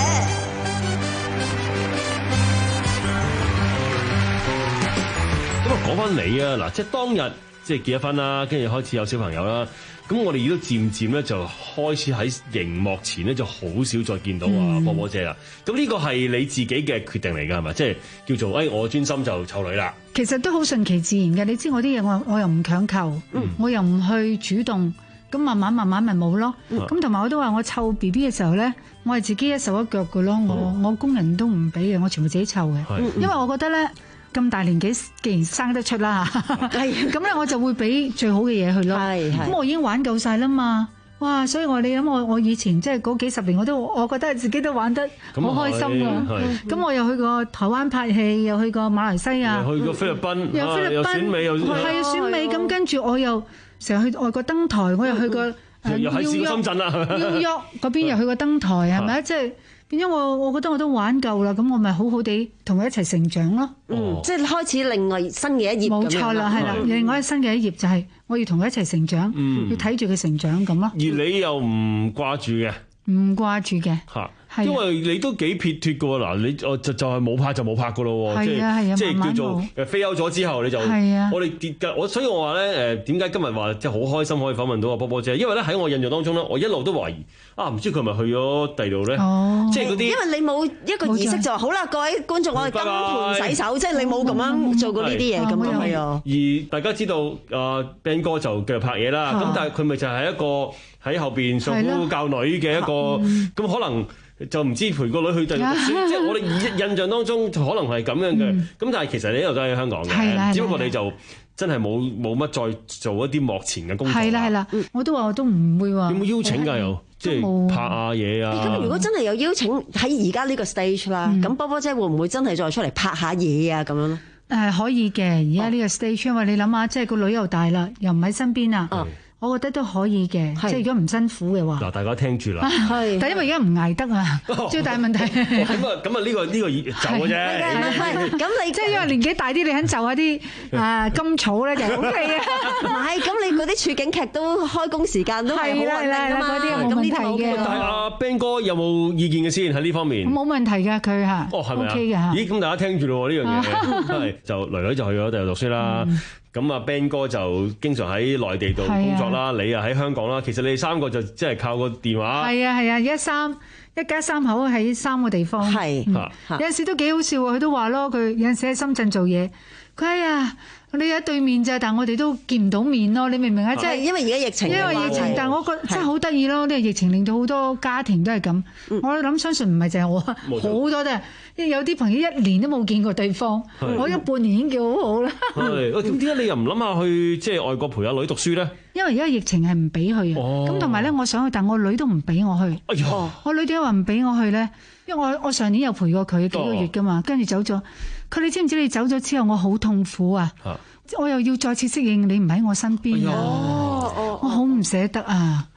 咁啊，講翻你啊，嗱，即係當日即係結咗婚啦，跟住開始有小朋友啦。咁我哋亦都漸漸咧就開始喺熒幕前咧就好少再見到啊波波姐啦。咁呢個係你自己嘅決定嚟㗎係咪？即係叫做誒、哎、我專心就湊女啦。 其實都好順其自然嘅，你知我啲嘢我我又唔強求，嗯、我又唔去主動，咁慢慢慢慢咪冇咯。咁同埋我都話我湊 B B 嘅時候咧，我係自己一手一腳嘅咯，我、嗯、我工人都唔俾嘅，我全部自己湊嘅，嗯、因為我覺得咧。咁大年紀，既然生得出啦，咁咧我就會俾最好嘅嘢佢咯。咁我已經玩夠晒啦嘛，哇！所以我你諗我我以前即係嗰幾十年，我都我覺得自己都玩得好開心啊。咁我又去過台灣拍戲，又去過馬來西亞， 又去過菲律賓， 又菲律賓， 選美又係啊選美。咁跟住我又成日去外國登台，我又去過又喺試過深圳啦， 紐約嗰邊又去過登台，係咪啊？即係。變咗我，我覺得我都玩夠啦，咁我咪好好地同佢一齊成長咯。 嗯，即係開始另外新嘅一頁。 冇錯啦，係啦，另外新嘅一頁就係我要同佢一齊成長，嗯、要睇住佢成長咁咯。 而你又唔掛住嘅？唔掛住嘅。 嚇！因為你都幾撇脱嘅喎，嗱你我就就係冇拍就冇拍嘅咯喎，即係即係叫做誒飛歐咗之後你就，我哋跌嘅我所以我話咧誒點解今日話即係好開心可以訪問到阿波波姐，因為咧喺我印象當中咧，我一路都懷疑啊唔知佢係咪去咗第二度咧，即係嗰啲因為你冇一個儀式就話好啦，各位觀眾我哋金盆洗手，即係你冇咁樣做過呢啲嘢咁樣係啊。 而大家知道啊 Ben 哥就繼續拍嘢啦，咁但係佢咪就係一個喺後邊相夫教女嘅一個，咁可能。就唔知陪個女去第，即係我哋印象當中可能係咁樣嘅，咁、嗯、但係其實你呢度都喺香港嘅，只不過你就真係冇冇乜再做一啲幕前嘅工作。 係啦係啦，我都話我都唔會話。 有冇邀請㗎？又即係拍下嘢啊？ 咁如果真係有邀請喺而家呢個 stage 啦，咁、嗯、波波姐會唔會真係再出嚟拍下嘢啊？咁樣咧？誒可以嘅，而家呢個 stage，因為你諗下，即係個女又大啦，又唔喺身邊啊。嗯我覺得都可以嘅，即係如果唔辛苦嘅話。 嗱，大家聽住啦。 係，但因為而家唔捱得啊，最大問題。 咁啊，咁啊，呢個呢個就嘅啫。 咁你即係因為年紀大啲，你肯就下啲啊甘草咧就 O K 嘅。 唔係，咁你嗰啲處境劇都開工時間都係好穩定㗎嘛。 嗰啲冇問題嘅。 但係阿 Ben 哥有冇意見嘅先喺呢方面？ 冇問題㗎，佢嚇。 哦，係咪啊 ？O K 嘅。 咦，咁大家聽住咯喎，呢樣嘢係就女女就去咗第度讀書啦。咁啊 Ben 哥就經常喺內地度工作啦，你啊喺香港啦。其實你哋三個就即係靠個電話。 係啊係啊，一三一家三口喺三個地方。係、嗯，有陣時都幾好笑喎。佢都話咯，佢有陣時喺深圳做嘢，佢哎呀，你喺對面咋，但係我哋都見唔到面咯。你明唔明啊？即係因為而家疫情，因為疫情，但係我覺得真係好得意咯。呢個疫情令到好多家庭都係咁。我諗相信唔係淨係我，好多都係。有啲朋友一年都冇見過對方，我一半年已經叫好好啦。 係，咁點解你又唔諗下去即係外國陪阿女讀書咧？ 因為而家疫情係唔俾去啊。咁同埋咧，我想去，但我女都唔俾我去。哎呀！我女點解話唔俾我去咧？因為我我上年有陪過佢幾個月噶嘛，跟住走咗。佢你知唔知你走咗之後，我好痛苦啊！我又要再次適應你唔喺我身邊啊！我好唔捨得啊！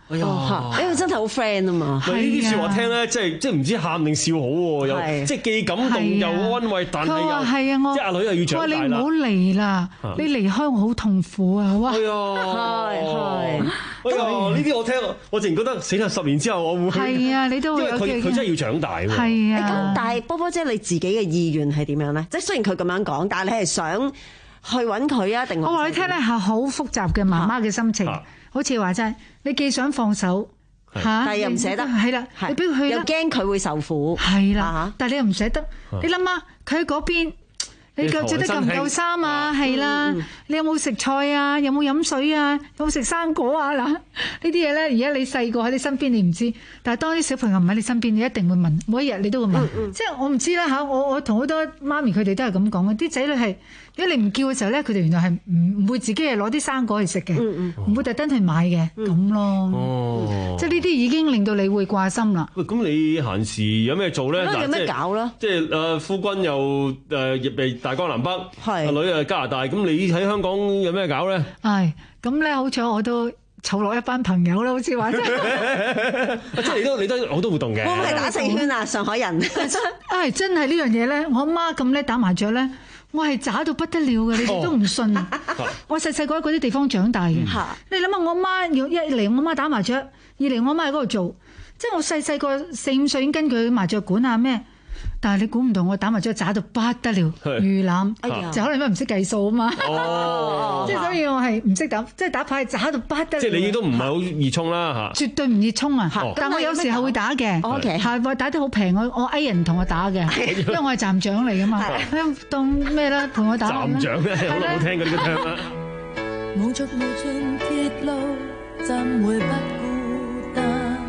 哎呀， 因為真係好 friend 啊嘛。 呢啲説話聽咧，即係即係唔知喊定笑好喎，又即係既感動又安慰，但係又係啊，我即係阿女又要長大啦。 你唔好嚟啦，你離開我好痛苦啊！哇， 係係係。 哎呀，呢啲我聽，我淨覺得死啦！十年之後我會係啊，你都會有因為佢佢真係要長大喎。 係啊。 咁但係波波姐你自己嘅意願係點樣咧？即係雖然佢咁樣講，但係你係想去揾佢啊？定我話你聽咧係好複雜嘅媽媽嘅心情，好似話齋，你既想放手嚇， 但係又唔捨得， 係啦，你俾佢去又驚佢會受苦， 係啦，但係你又唔捨得，你諗下佢喺嗰邊。你夠着得夠唔夠衫啊？係啦，你有冇食菜啊？有冇飲水啊？有冇食生果啊？嗱，呢啲嘢咧，而家你細個喺你身邊你唔知，但係當啲小朋友唔喺你身邊，你一定會問，每一日你都會問。嗯嗯、即係我唔知啦嚇，我我同好多媽咪佢哋都係咁講嘅，啲仔女係如果你唔叫嘅時候咧，佢哋原來係唔唔會自己係攞啲生果去食嘅，唔、嗯嗯、會特登去買嘅咁、嗯、咯。哦，即係呢啲已經令到你會掛心啦。 喂，咁你閒時有咩做咧？ 有咩搞啦？ 即係誒夫君又誒亦被大江南北，阿女啊加拿大，咁你喺香港有咩搞咧？ 係咁咧，好彩我都湊落一班朋友啦，好似話真係。 即係你都你都好多活動嘅。 會唔會係打四圈啊？上海人。 唉，真係呢樣嘢咧，我阿媽咁叻打麻雀咧，我係渣到不得了嘅，你哋都唔信。我細細個喺嗰啲地方長大嘅。你諗下，我阿媽要一嚟我阿媽打麻雀，二嚟我阿媽喺嗰度做，即係我細細個四五歲已經跟佢麻雀館啊咩。但係你估唔到我打麻雀渣到不得了，魚腩就可能因為唔識計數啊嘛，即係所以我係唔識打，即係打牌渣到不得了。 即係你都唔係好熱衷啦嚇， 絕對唔熱衷啊！但我有時候會打嘅，係話打得好平，我我 A 人同我打嘅，因為我係站長嚟噶嘛，當咩啦陪我打。 站長咧，好耐冇聽過呢個聽啦。 無盡無盡鐵路，怎會不孤單？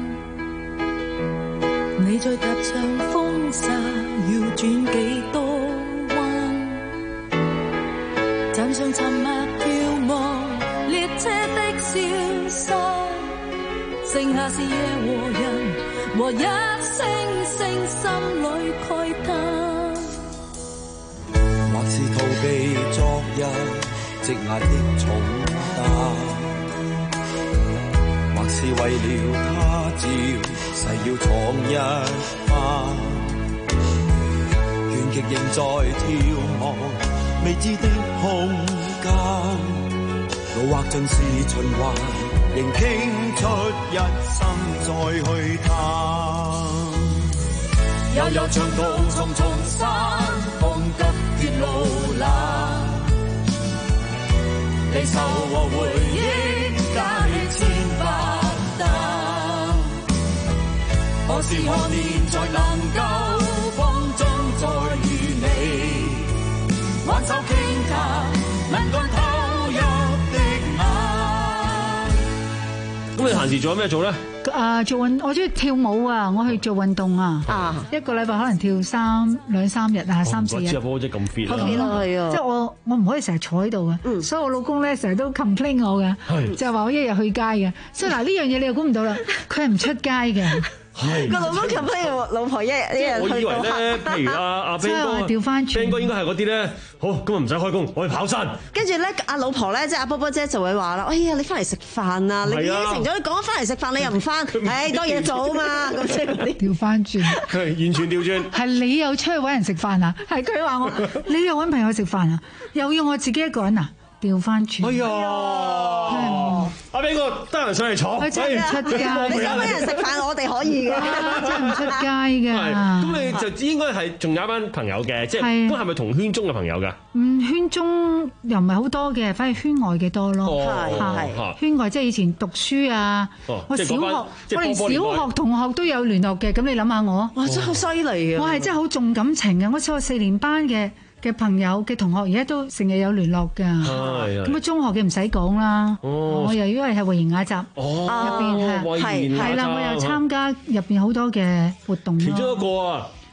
你再踏上風沙，要轉幾多彎？站上沉默眺望列車的消失，剩下是夜和人和一聲聲心裏慨嘆。 或是逃避昨日積壓的重擔，或是為了他朝誓要闖一番，倦極仍在眺望未知的空間，路劃盡是循環，仍傾出一生再去探。悠悠長途重重山，風急鐵路冷，離愁和回憶加起千百擔，何時何年才能夠風中再遇你，挽手傾談，能夠投入的眼。 咁你閒時做咩做咧？ 啊，做運我中意跳舞啊！我去做運動啊！啊，一個禮拜可能跳三兩三日啊，三四日。 知阿波姐咁 fit 啊！ 係啊！即係我我唔可以成日坐喺度嘅，所以我老公咧成日都 complain 我嘅，就係話我一日去街嘅。所以嗱呢樣嘢你又估唔到啦，佢係唔出街嘅。 個老公 complain 老婆一日一日去到。 我以為咧，譬如阿阿 Ben 哥， 調翻轉 Ben 哥應該係嗰啲咧，好今日唔使開工，我去跑山。 跟住咧，阿老婆咧，即係阿波波姐就會話啦：哎呀，你翻嚟食飯啊！你應承咗你講翻嚟食飯，你又唔翻，唉多嘢做啊嘛！咁即係嗰啲調翻轉， 係完全調轉。 係你又出去揾人食飯啊？係佢話我，你又揾朋友食飯啊？又要我自己一個人啊？調翻轉。 哎呀！阿 Ben 哥得閒上嚟坐， 佢真係唔出街。 你想揾人食飯，我哋可以嘅， 真係唔出街嘅。 咁你就應該係仲有一班朋友嘅，即係都係咪同圈中嘅朋友㗎？ 嗯，圈中又唔係好多嘅，反而圈外嘅多咯。係係圈外即係以前讀書啊，我小學我連小學同學都有聯絡嘅。咁你諗下我， 哇！真係好犀利啊！ 我係真係好重感情嘅。我小學四年班嘅嘅朋友嘅同學，而家都成日有聯絡㗎。咁啊，中學嘅唔使講啦。我又因為係維園雅集入邊係係啦，我又參加入邊好多嘅活動。 其中一個啊，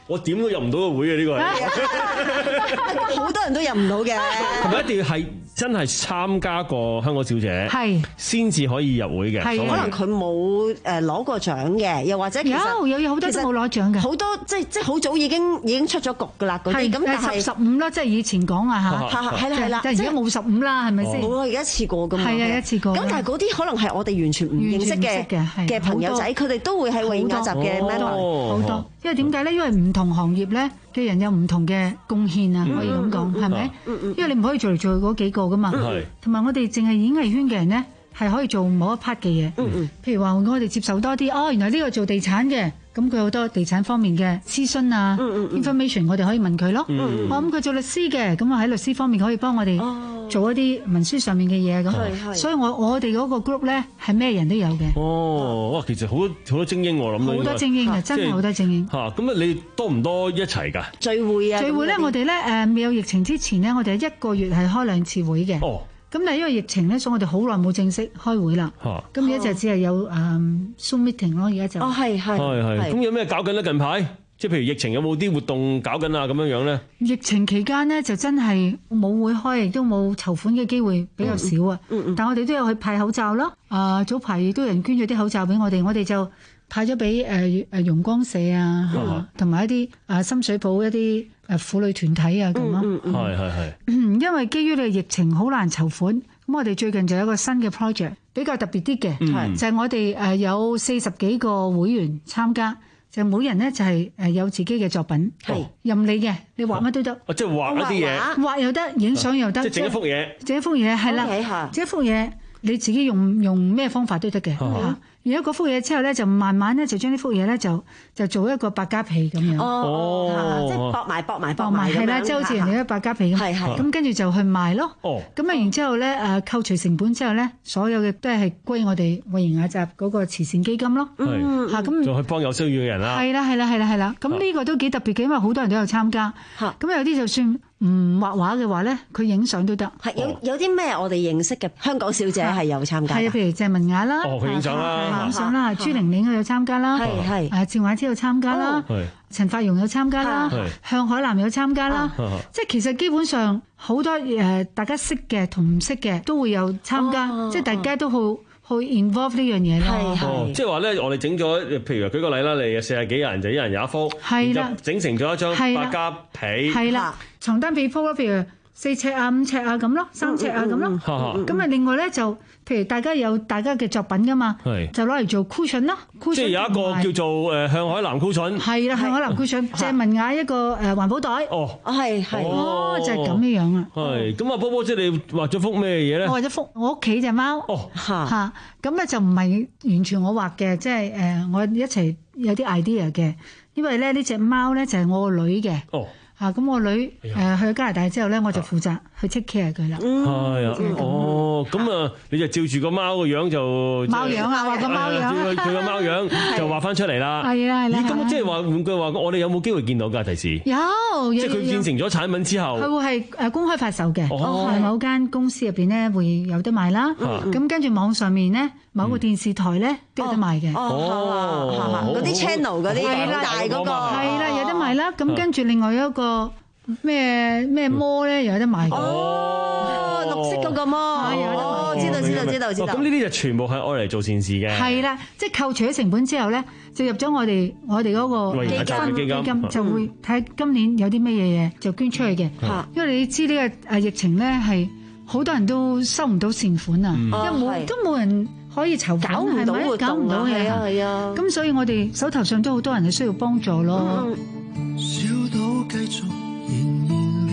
我點都入唔到個會嘅呢個係， 好多人都入唔到嘅。 係咪一定要係真係參加過香港小姐係先至可以入會嘅？ 係可能佢冇誒攞過獎嘅，又或者其實有有有好多都冇攞獎嘅， 好多即係即係好早已經已經出咗局㗎啦嗰啲。咁但係十五啦，即係以前講啊嚇， 係啦係啦， 即係而家冇十五啦，係咪先？ 冇啊，而家一次過㗎嘛。 係啊，一次過。 咁但係嗰啲可能係我哋完全唔認識嘅嘅朋友仔，佢哋都會係永遠集嘅 member 好多。因為點解咧？因為唔同行業咧嘅人有唔同嘅貢獻啊，可以咁講，係咪？因為你唔可以做嚟做去嗰幾個噶嘛。同埋我哋淨係演藝圈嘅人咧，係可以做某一 part 嘅嘢。譬如話我哋接受多啲，哦，原來呢個做地產嘅，咁佢好多地產方面嘅諮詢啊 information， 我哋可以問佢咯。我諗佢做律師嘅，咁啊喺律師方面可以幫我哋做一啲文書上面嘅嘢咁。所以我我哋嗰個 group 咧係咩人都有嘅。 哦，哇，其實好多好多精英我諗到。 好多精英嘅，真係好多精英。 嚇，咁啊，你多唔多一齊㗎？ 聚會啊！ 聚會咧，我哋咧誒未有疫情之前咧，我哋一個月係開兩次會嘅。 哦。 咁但係因為疫情咧，所以我哋好耐冇正式開會啦。咁而家就只係有誒 Zoom meeting 咯，而家就。 哦，係係。 係係。咁有咩搞緊咧？近排即係譬如疫情有冇啲活動搞緊啊？咁樣樣咧？ 疫情期間咧就真係冇會開，亦都冇籌款嘅機會比較少啊。嗯嗯。但我哋都有去派口罩咯。啊，早排亦都有人捐咗啲口罩俾我哋，我哋就派咗俾誒誒容光社啊，同埋一啲啊深水埗一啲誒婦女團體啊咁咯。 係係係。 因為基於呢個疫情好難籌款，咁我哋最近就有一個新嘅 project 比較特別啲嘅，嗯、就係我哋誒有四十幾個會員參加，就每人咧就係誒有自己嘅作品，係任你嘅，你畫乜都得。 哦，即係畫一啲嘢， 畫又得，影相又得， 即係整一幅嘢， 整一幅嘢係啦，整一幅嘢你自己用用咩方法都得嘅。然後嗰幅嘢之後咧，就慢慢咧就將呢幅嘢咧就就做一個百家被咁樣。 哦，即係駁埋駁埋駁埋係啦，即係好似人哋啲百家被咁。係係。咁跟住就去賣咯。哦。咁啊，然之後咧誒扣除成本之後咧，所有嘅都係歸我哋慧賢雅集嗰個慈善基金咯。 嗯。 嚇咁。 就去幫有需要嘅人啦。 係啦係啦係啦係啦。咁呢個都幾特別嘅，因為好多人都有參加。嚇。咁有啲就算唔畫畫嘅話咧，佢影相都得。 係有有啲咩我哋認識嘅香港小姐係有參加？ 係啊，譬如鄭文雅啦。 哦，佢影相啦。 影相啦，朱玲玲有參加啦， 係係， 誒趙雅芝有參加啦，陳法蓉有參加啦，向海南有參加啦，即係其實基本上好多誒大家識嘅同唔識嘅都會有參加，即係大家都好去 involve 呢樣嘢咯。 係即係話咧，我哋整咗，譬如舉個例啦，你四十幾人就一人有一幅， 係啦， 整成咗一張百家被， 係啦，床單被鋪啦，譬如四尺啊、五尺啊咁咯，三尺啊咁咯，咁啊另外咧就。譬如大家有大家嘅作品噶嘛，就攞嚟做 cushion 啦。 即係有一個叫做誒向海南 cushion。係啦，向海南 cushion。鄭文雅一個誒環保袋。 哦， 係係。 哦，就係咁樣樣啊。 係，咁啊波波姐你畫咗幅咩嘢咧？ 我畫咗幅我屋企隻貓。 哦， 嚇，咁咧就唔係完全我畫嘅，即係誒我一齊有啲 idea 嘅，因為咧呢隻貓咧就係我個女嘅。哦。嚇！咁我女誒去加拿大之後咧，我就負責去 take care 佢啦。 係啊，哦，咁啊，你就照住個貓個樣就貓樣啊，畫個貓樣， 佢佢個貓樣就畫翻出嚟啦。 係啦係啦。 咁即係話換句話講，我哋有冇機會見到㗎？第時有， 即係佢變成咗產品之後， 佢會係誒公開發售嘅。哦，係某間公司入邊咧會有得賣啦。咁跟住網上面咧，某個電視台咧都有得賣嘅。 哦，嗰啲 channel 嗰啲大嗰個係啦，有得賣啦。咁跟住另外有一個。咩咩魔咧又有得賣哦，綠色嗰個魔，哦，知道知道知道知道。 咁呢啲就全部係愛嚟做善事嘅。 係啦，即係扣除咗成本之後咧，就入咗我哋我哋嗰個基金基金，就會睇今年有啲咩嘢嘢就捐出去嘅。因為你知呢個誒疫情咧係好多人都收唔到善款啊，因為冇都冇人可以籌款， 搞唔到活動，搞唔到嘢啊係啊。 咁所以我哋手頭上都好多人係需要幫助咯。 小島繼續仍然美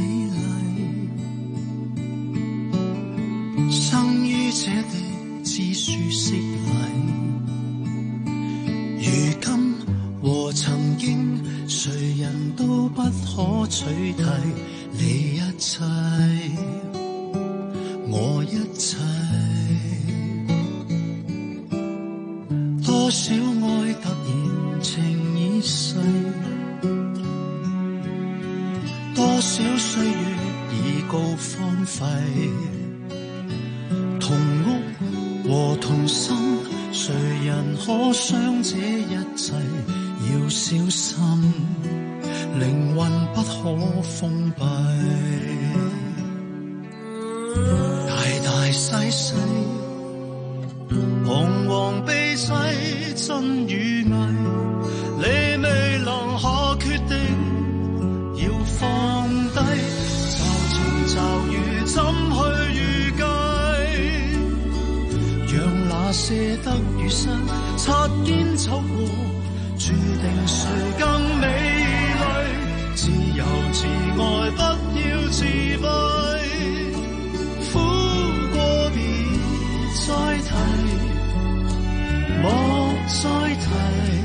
麗，生於這地之舒適麗。如今和曾經，誰人都不可取替。你一切，我一切，多少愛突然情已逝。多少歲月已告荒廢，同屋和同心，誰人可想這一切？要小心， 靈魂不可封閉，大大細細，彷徨悲喜，真與偽，你未能下決定，要放低，就情就如怎去預計，讓那些得與失擦肩走過，注定誰更美麗，自由自愛不要自閉，苦過別再提，莫再提，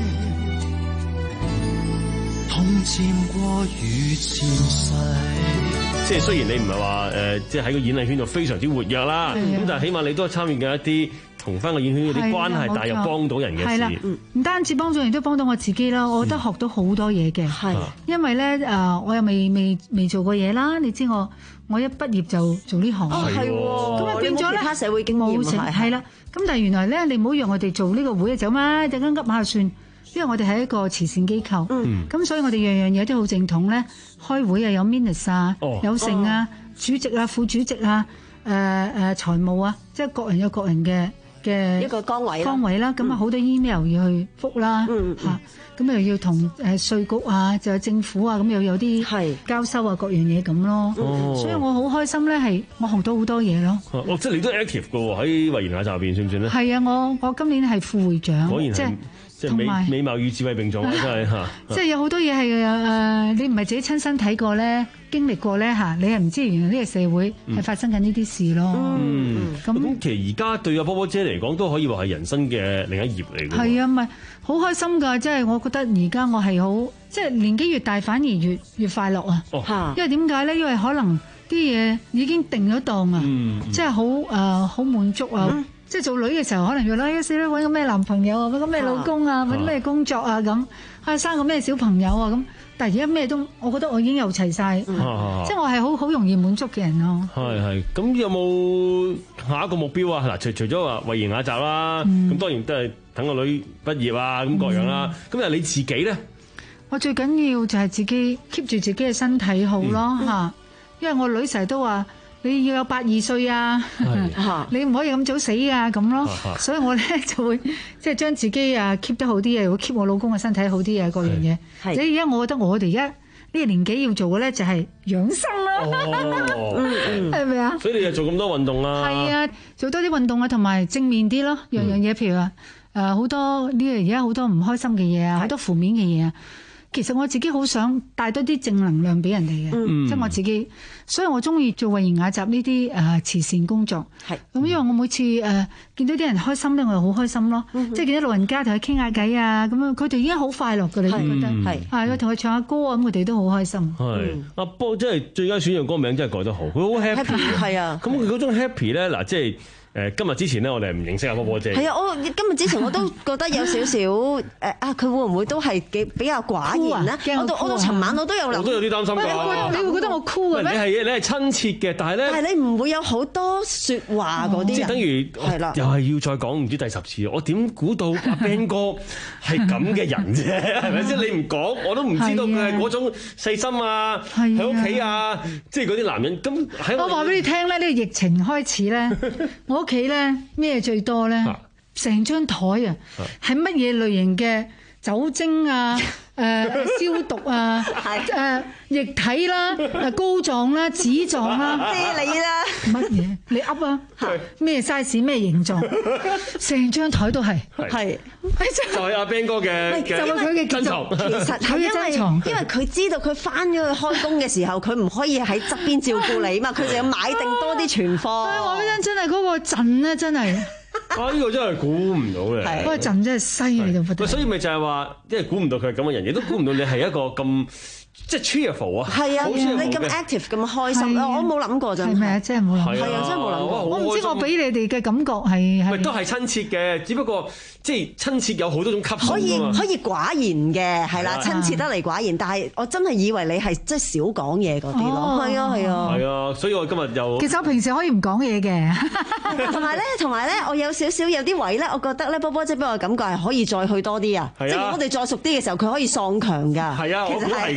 痛漸過於前世。 即係雖然你唔係話誒，即係喺個演藝圈度非常之活躍啦，咁但係起碼你都係參與緊一啲同翻個演藝圈有啲關係，但係又幫到人嘅事。係啦， 唔單止幫咗人，都幫到我自己啦。我覺得學到好多嘢嘅，係、嗯、因為咧誒，我又未未未做過嘢啦。你知我我一畢業就做呢行，係咁啊變咗咧，其他社會經驗係啦。咁但係原來咧，你唔好讓我哋做呢個會就嘛，陣間噏下算。因為我哋係一個慈善機構，咁、嗯、所以我哋樣樣嘢都好正統咧。開會啊，有 minutes 啊，哦、有剩啊、哦，主席啊、副主席啊，誒、呃、誒、呃、財務啊，即係各人有各人嘅嘅一個崗位崗位啦。咁啊好多 email 要去覆啦，嚇、嗯，咁、啊、又要同誒稅局啊，就有政府啊，咁又有啲交收啊，各樣嘢咁咯、嗯。所以我好開心咧，係我學到好多嘢咯。 哦，即係你都 active 嘅喎，喺慧賢雅集入邊算唔算咧？ 係啊，我我今年係副會長， 果然即係。 即係美美貌與智慧並重啊！真係嚇， 即係有好多嘢係誒，你唔係自己親身睇過咧，經歷過咧嚇，你係唔知原來呢個社會係發生緊呢啲事咯。 嗯，咁、嗯、其實而家對阿波波姐嚟講，都可以話係人生嘅另一頁嚟嘅。係啊，唔係好開心㗎！即係我覺得而家我係好，即係年紀越大反而越越快樂啊！哦，因為點解咧？因為可能啲嘢已經定咗檔啊，嗯、即係好誒好滿足啊！嗯即係做女嘅時候，可能要啦，一時咧揾個咩男朋友啊，揾個咩老公啊，揾咩工作啊咁，啊生個咩小朋友啊咁。但係而家咩都，我覺得我已經有齊晒、嗯啊，即係我係好好容易滿足嘅人咯。係係，咁有冇下一個目標啊？嗱，除除咗話慧賢雅集啦，咁、嗯、當然都係等個女畢業啊，咁各樣啦。咁、嗯、又你自己咧？我最緊要就係自己 keep 住自己嘅身體好咯嚇、嗯，因為我女成日都話。你要有八二歲啊！你唔可以咁早死啊咁咯，所以我咧就會即係將自己啊 keep 得好啲啊，會 keep 我老公嘅身體好啲啊，各樣嘢。所以而家我覺得我哋而家呢個年紀要做嘅咧就係養生啦，係咪啊？所以你又做咁多運動啊？係啊，做多啲運動啊，同埋正面啲咯，樣樣嘢，譬如話誒好多呢個而家好多唔開心嘅嘢啊，好多負面嘅嘢啊。其實我自己好想帶多啲正能量俾人哋嘅，即、嗯、係、就是、我自己，所以我中意做慧賢雅集呢啲誒慈善工作。係咁，因為我每次誒、呃、見到啲人開心咧，我又好開心咯。嗯、即係見到老人家同佢傾下偈啊，咁樣佢哋已經好快樂㗎，你覺得係係同佢唱下歌啊，咁佢哋都好開心。係阿波，即係最佳選用歌名真係改得好，佢好 happy。係啊，咁佢嗰種 happy 咧，嗱即係。誒今日之前咧，我哋唔認識阿波波姐。係啊，我今日之前我都覺得有少少誒啊，佢會唔會都係幾比較寡言咧？我到我到尋晚我都有諗，我都有啲擔心㗎。你會覺得我酷嘅咩？你係你係親切嘅，但係咧，但係你唔會有好多説話嗰啲。即係等於係啦，又係要再講唔知第十次。我點估到阿 Ben 哥係咁嘅人啫？係咪先？你唔講我都唔知道佢係嗰種細心啊，喺屋企啊，即係嗰啲男人。咁喺我話俾你聽咧，呢個疫情開始咧，我屋企咧咩最多咧？成張台啊，係乜嘢類型嘅酒精啊、誒、呃、消毒啊、誒、呃、液體啦、誒膏狀啦、紙狀啦，啫你啦，乜嘢？你噏啊？咩 size 咩形狀？成張台都係，係就係阿 Ben 哥嘅，就係佢嘅珍藏。其實係因為因為佢知道佢翻咗去開工嘅時候，佢唔可以喺側邊照顧你嘛，佢就要買定多啲存貨。我覺得真係嗰個陣咧，真係。啊！呢個真係估唔到嘅，嗰個陣真係犀利到不得了。所以咪就係話，因為估唔到佢係咁嘅人，亦都估唔到你係一個咁即係 cheerful 啊！係啊，你咁 active 咁開心啊！我冇諗過咋，係咪啊？真係冇諗過，係啊，真係冇諗過。我唔知我俾你哋嘅感覺係係咪都係親切嘅？只不過即係親切有好多種級數。可以可以寡言嘅係啦，親切得嚟寡言，但係我真係以為你係即係少講嘢嗰啲咯。係啊係啊係啊！所以我今日又其實我平時可以唔講嘢嘅，同埋咧同埋咧，我有少少有啲位咧，我覺得咧波波姐俾我感覺係可以再去多啲啊！即係如果我哋再熟啲嘅時候，佢可以喪強㗎。係啊，我估係㗎。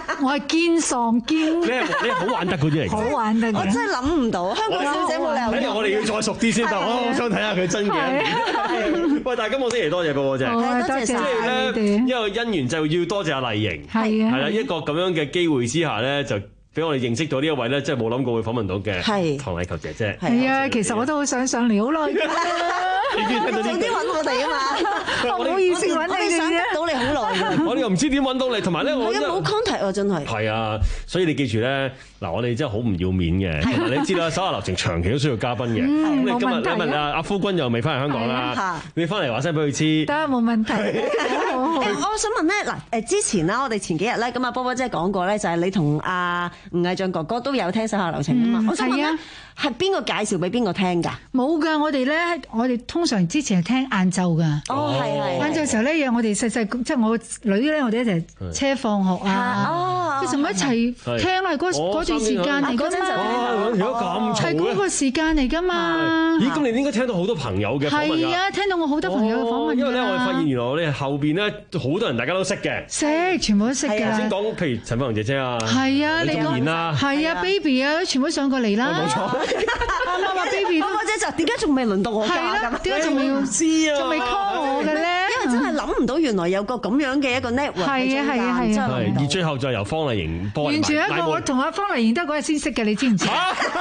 我係堅喪堅。 你係你係好玩得嗰啲嚟嘅。 好玩得嘅。 我真係諗唔到，香港小姐冇理由。 睇嚟我哋要再熟啲先得，我好想睇下佢真嘅。喂，但係今個星期多謝波波姐。 多謝晒你哋。 因為姻緣就要多謝阿麗瑩。 係啊。 係啦，一個咁樣嘅機會之下咧，就俾我哋認識到呢一位咧，真係冇諗過會訪問到嘅唐麗球姐姐。 係啊，其實我都好想上嚟好耐㗎。 你終於聽到早啲揾我哋啊嘛！ 唔好意思揾你哋想得到你好耐。 我哋又唔知點揾到你，同埋咧我冇 contact 啊，真係。 係啊，所以你記住咧，嗱我哋真係好唔要面嘅，同埋你知啦，手下留情長期都需要嘉賓嘅。咁你今日你問阿阿夫君又未翻嚟香港啦，你翻嚟話聲俾佢知。 得冇問題。 我想問咧，嗱誒之前啦，我哋前幾日咧，咁阿波波姐講過咧，就係你同阿吳毅象哥哥都有聽手下留情啊嘛。我想問咧，係邊個介紹俾邊個聽㗎？ 冇㗎，我哋咧，我哋通常之前係聽晏晝㗎。 哦，係係。 晏晝嘅時候咧，約我哋細細，即係我女咧，我哋一齊車放學啊，即係咪一齊聽啦？嗰嗰段時間嚟㗎嘛。 如果咁嘈係嗰個時間嚟㗎嘛。 咦？咁你應該聽到好多朋友嘅訪問㗎。 係啊，聽到我好多朋友嘅訪問。 因為咧，我哋發現原來我哋後邊咧好多人大家都識嘅。 識，全部都識㗎。 頭先講，譬如陳柏榮姐姐啊。 係啊， 李宗賢啊。 係啊 ，baby 啊，全部上過嚟啦。 冇錯。 啱啱啊 ，baby 波波姐就點解仲未輪到我㗎？咁點解仲未知啊？ 仲未 call 我嘅咧？ 因為真係諗唔到，原來有個咁樣嘅一個 network 係啊係啊係啊！ 而最後就由方麗瑩幫完全一個我同阿方麗瑩都嗰日先識嘅，你知唔知？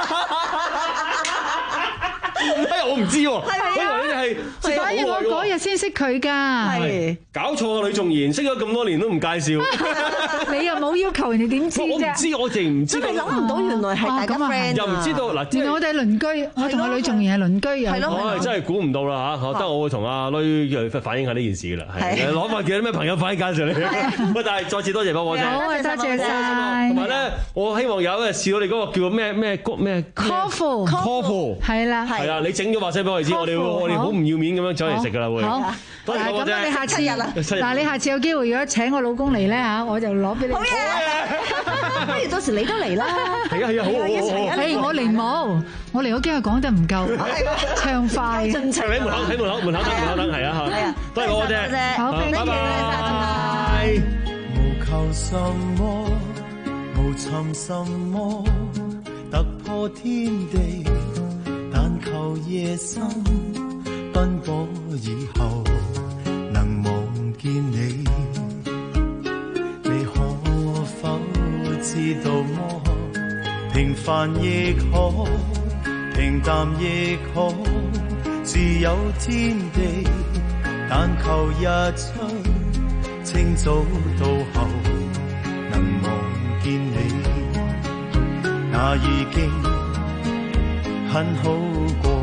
哎呀，我唔知喎，我以為你哋係， 反而我嗰日先識佢㗎。 係搞錯啊！呂頌賢識咗咁多年都唔介紹， 你又冇要求人哋點知啫？ 我唔知，我淨唔知。 真係諗唔到，原來係大家 friend， 又唔知道嗱。 原來我哋係鄰居，我同阿呂頌賢係鄰居。 係咯， 我真係估唔到啦嚇，得我會同阿呂反映下呢件事㗎啦。係攞翻幾多咩朋友快啲介紹你。喂，但係再次多謝波波姐。 好啊，多謝晒。 同埋咧，我希望有一日試到你嗰個叫咩咩咩 coffee，coffee 係啦。 係啊，你整咗話聲俾我哋知，我哋我哋好唔要面咁樣走嚟食㗎啦會。 好， 多謝波波姐。 咁你下次嗱，你下次有機會如果請我老公嚟咧嚇，我就攞俾你。好嘢！不如到時你都嚟啦。 係啊係啊，好好好。 誒，我嚟冇，我嚟我驚佢講得唔夠暢快。 盡情。 喺門口喺門口門口等門口等係啊嚇。多謝波波姐。 好，拜拜。 無求什麼，無尋什麼，突破天地。但求夜深奔波以後能望見你，你可否知道麼？平凡亦可，平淡亦可，自有天地。但求日出清早到後能望見你，那已經很好過。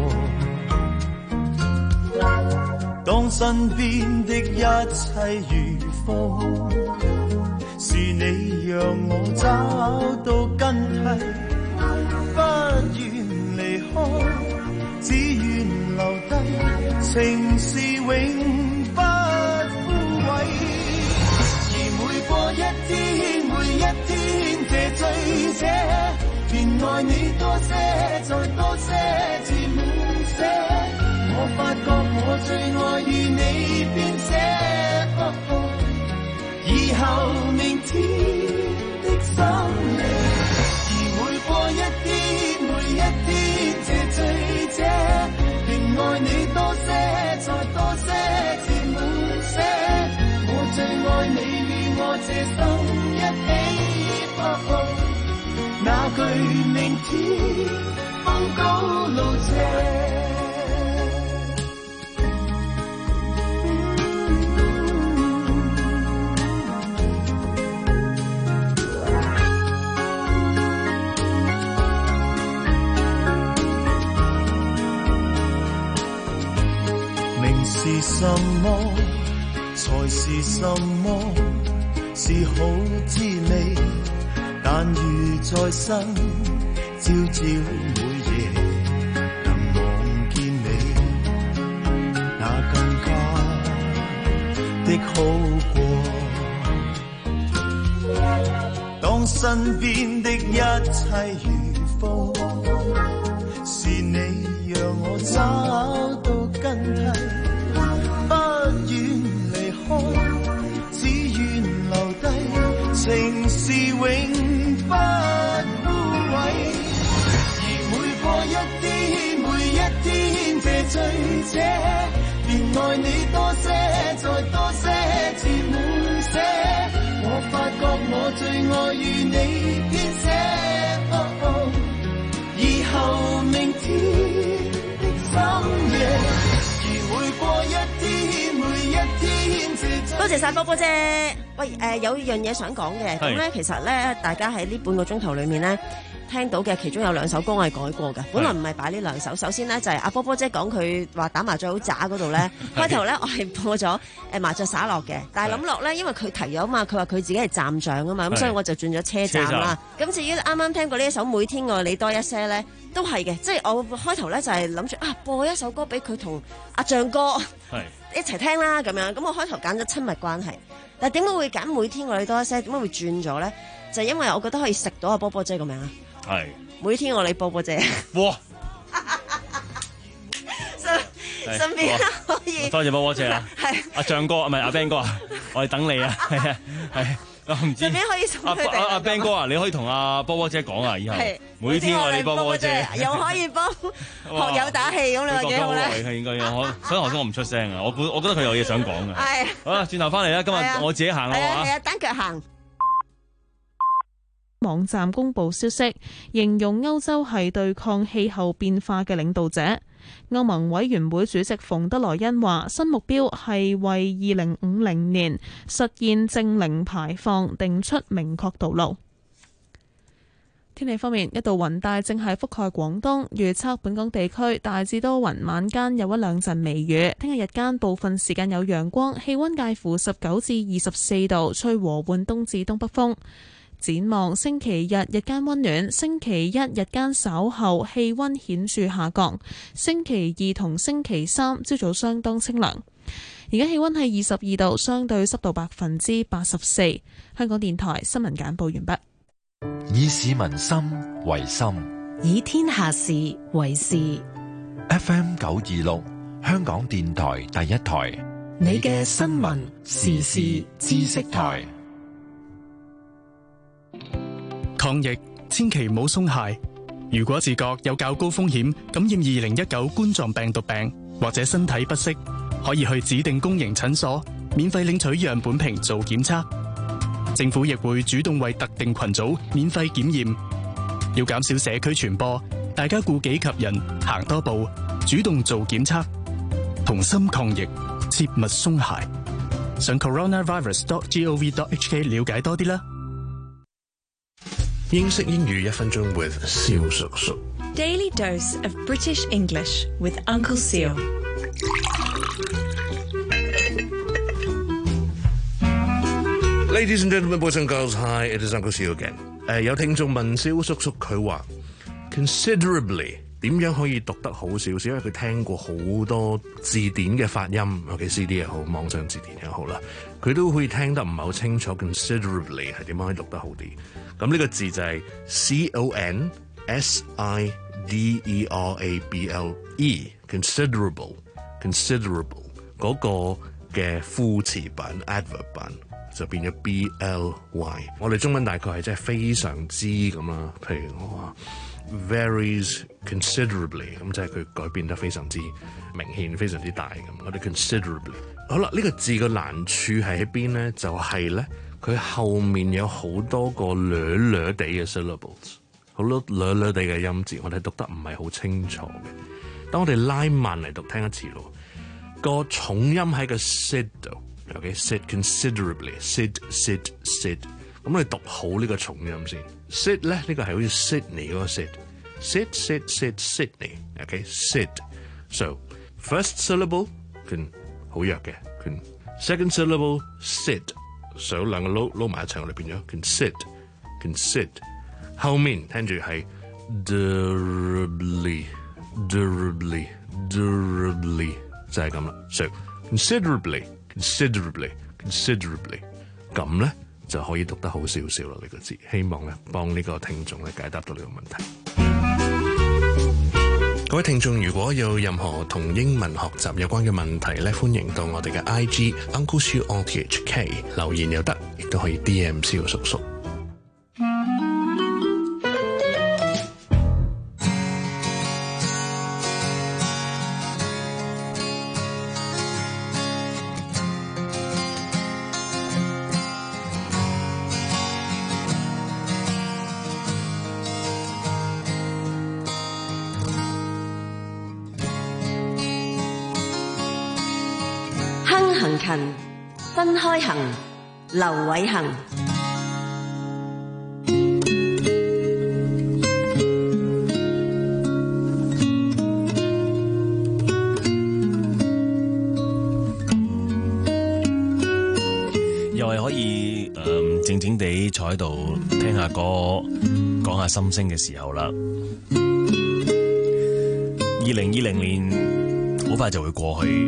當身邊的一切如風，是你讓我找到根蒂，不願離開，只願留低，情是永不枯萎。而每過一天，每一天這醉者，便愛你多些，再多些，至滿些。我發覺我最愛與你編寫，以後明天的心理。而每過一天，每一天這醉者，便愛你多些，再多些，至滿些。我最愛你與我這心一起拍步，那句明天風高路斜。是什麼才是什麼？是好滋味，但如在生，朝朝每夜能望見你，那更加的好過。當身邊的一切如風，是你讓我找到根蒂。只願留低，情是永醉者，便愛你多些，再多些，至滿瀉。我發覺我最愛與你編寫，哦哦，以後明天的深夜，如每過一天，每一天自多謝晒波波姐。喂，誒、呃、有樣嘢想講嘅，咁咧其實咧，大家喺呢半個鐘頭裏面咧聽到嘅，其中有兩首歌我係改過嘅，本來唔係擺呢兩首。首先咧就係、是、阿波波姐講佢話打麻雀好渣嗰度咧，開頭咧我係播咗誒麻雀灑落嘅，但係諗落咧，因為佢提咗啊嘛，佢話佢自己係站長啊嘛，咁所以我就轉咗車站啦。咁至於啱啱聽過呢一首《每天愛你多一些》咧，都係嘅，即係我開頭咧就係諗住啊播一首歌俾佢同阿象哥一齊聽啦咁樣。咁我開頭揀咗親密關係。但係點解會揀每天愛你多一些？點解會轉咗咧？就係因為我覺得可以食到阿波波姐個名啊！係每天愛你波波姐。哇！順順便可以多謝波波姐啊！係阿象哥，唔係阿 Ben 哥啊！我哋等你啊！係啊係。我唔知。順便可以送佢哋。阿阿 Ben 哥啊，你可以同阿波波姐講啊，以後每天愛你波波姐， 又可以幫學友打氣咁，你話幾好咧？ 係應該我，所以頭先我唔出聲啊！我估我覺得佢有嘢想講嘅。係。好啦，轉頭翻嚟啦，今日我自己行啦， 係啊係啊，單腳行。 網站公布消息，形容歐洲係對抗氣候變化嘅領導者。歐盟委員會主席馮德萊恩話，新目標係為二零五零年實現淨零排放定出明確道路。天氣方面，一道雲帶正係覆蓋廣東，預測本港地區大致多雲，晚間有一兩陣微雨。聽日日間部分時間有陽光，氣溫介乎十九至二十四度，吹和緩東至東北風。展望星期日日間溫暖，星期一日間稍後氣溫顯著下降，星期二同星期三朝早相當清涼。而家氣溫係二十二度，相對濕度百分之八十四。香港電台新聞簡報完畢。 以市民心為心， 以天下事為事。 F M 九二六，香港電台第一台， 你嘅新聞時事知識台。 抗疫千祈唔好鬆懈。如果自覺有較高風險感染二零一九冠狀病毒病，或者身體不適，可以去指定公營診所免費領取樣本瓶做檢測。政府亦會主動為特定群組免費檢驗。要減少社區傳播，大家顧己及人，行多步，主動做檢測，同心抗疫，切勿鬆懈。上 coronavirus dot gov dot hk 了解多啲啦。 英式英語一分鐘 with 蕭叔叔。 Daily dose of British English with Uncle Seal。 Ladies and gentlemen, boys and girls, hi, it is Uncle Seal again。誒，有聽眾問蕭叔叔，佢話 considerably 點樣可以讀得好少少？因為佢聽過好多字典嘅發音，尤其 C D 又好，網上字典又好啦，佢都可以聽得唔係好清楚 considerably 係點樣可以讀得好啲。咁呢個字就係 C O N S I D E R A B L E considerable considerable 嗰個嘅副詞版 adverb 版就變咗 B L Y。我哋中文大概係即係非常之咁啦，譬如我話 varies considerably， 咁即係佢改變得非常之明顯，非常之大咁。我哋 considerably 好啦，呢個字嘅難處係喺邊咧？就係咧。佢後面有好多個略略地嘅 syllables， 好多略略地嘅音節，我哋讀得唔係好清楚嘅。當我哋拉慢嚟讀，聽一次咯。個重音喺個 sit 度 ，OK sit considerably，sit sit sit。咁我哋讀好呢個重音先。sit 咧呢個係好似 Sydney 嗰個 sit，sit sit sit Sydney，OK sit。So first syllable 佢好弱嘅，佢 second syllable sit。上兩個撈撈埋一齊，我哋變咗 consit consit。後面聽住係 durably durably durably 就係咁啦。So considerably considerably considerably 咁咧就可以讀得好少少啦呢個字。希望咧幫呢個聽眾咧解答到呢個問題。各位聽眾，如果有任何同英文學習有關嘅問題咧，歡迎到我哋嘅 I G Uncle Siu O T H K 留言又得，亦都可以 D M 蕭叔叔。 行勤，分開行。劉偉恒。 又係可以誒、呃、靜靜地坐喺度聽下歌，講下心聲嘅時候啦。二零二零年好快就會過去，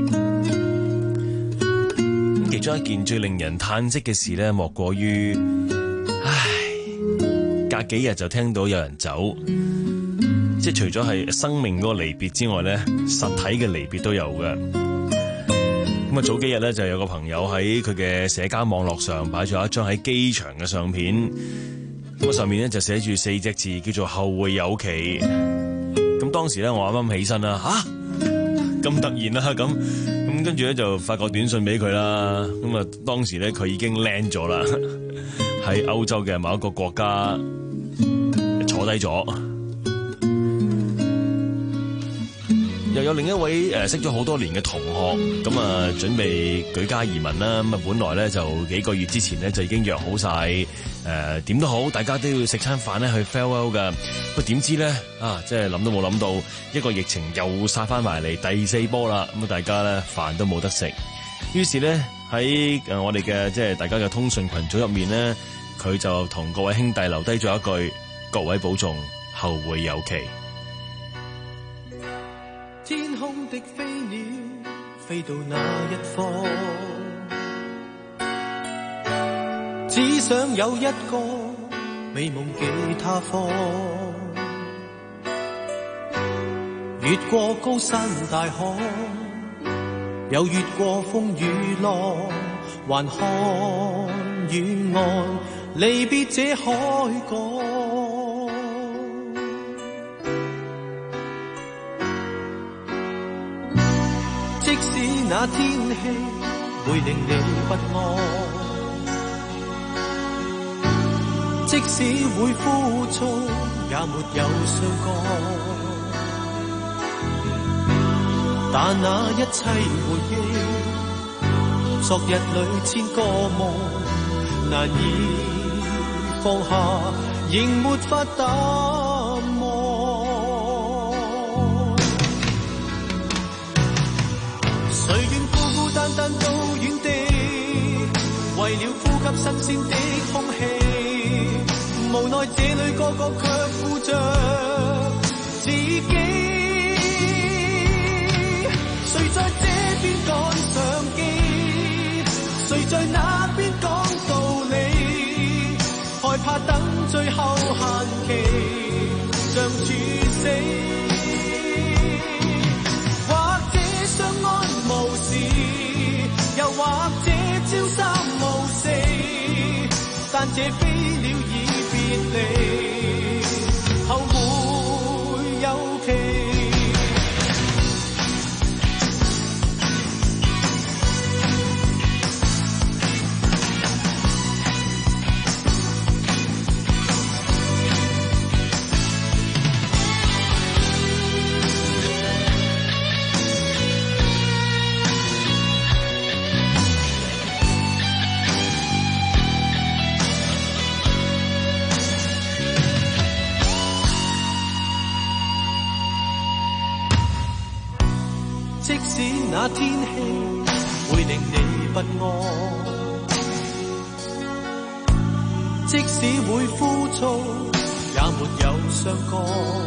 咁其中一件最令人嘆息嘅事咧，莫過於唉，隔幾日就聽到有人走，即係除咗係生命嗰個離別之外咧，實體嘅離別都有嘅。咁啊，早幾日咧就有個朋友喺佢嘅社交網絡上擺咗一張喺機場嘅相片，咁啊上面咧就寫住四隻字叫做後會有期。咁當時咧我啱啱起身啦，吓咁突然啦，咁咁跟住咧就發個短信俾佢啦。咁啊當時咧佢已經 land 咗啦，喺歐洲嘅某一個國家坐低咗。又有另一位誒、呃、識咗好多年嘅同學，咁啊準備舉家移民啦。咁啊本來咧就幾個月之前咧就已經約好晒，誒點都好，大家都要食餐飯咧去 farewell 噶。不過點知咧啊，即係諗都冇諗到，一個疫情又殺翻埋嚟第四波啦。咁啊大家咧飯都冇得食，於是咧喺誒我哋嘅即係大家嘅通訊群組入面咧，佢就同各位兄弟留低咗一句：各位保重，後會有期。 天空的飛鳥飛到那一方，只想有一個美夢寄他方，越過高山大海，又越過風雨浪，還看遠岸離別這海港。即使那天氣會令你不安，即使會枯燥，也沒有相干。但那一切回憶，昨日裏千個夢，難以放下，仍沒法淡。單單到遠地，為了呼吸新鮮的空氣，無奈這裏個個卻顧着自己。誰在這邊趕上機，誰在那邊講道理，害怕等最後限期，像處死。或者相安無事，又或者朝三暮四，但這飛鳥已別離，後會有期。即使那天氣會令你不安，即使會枯燥，也沒有相干。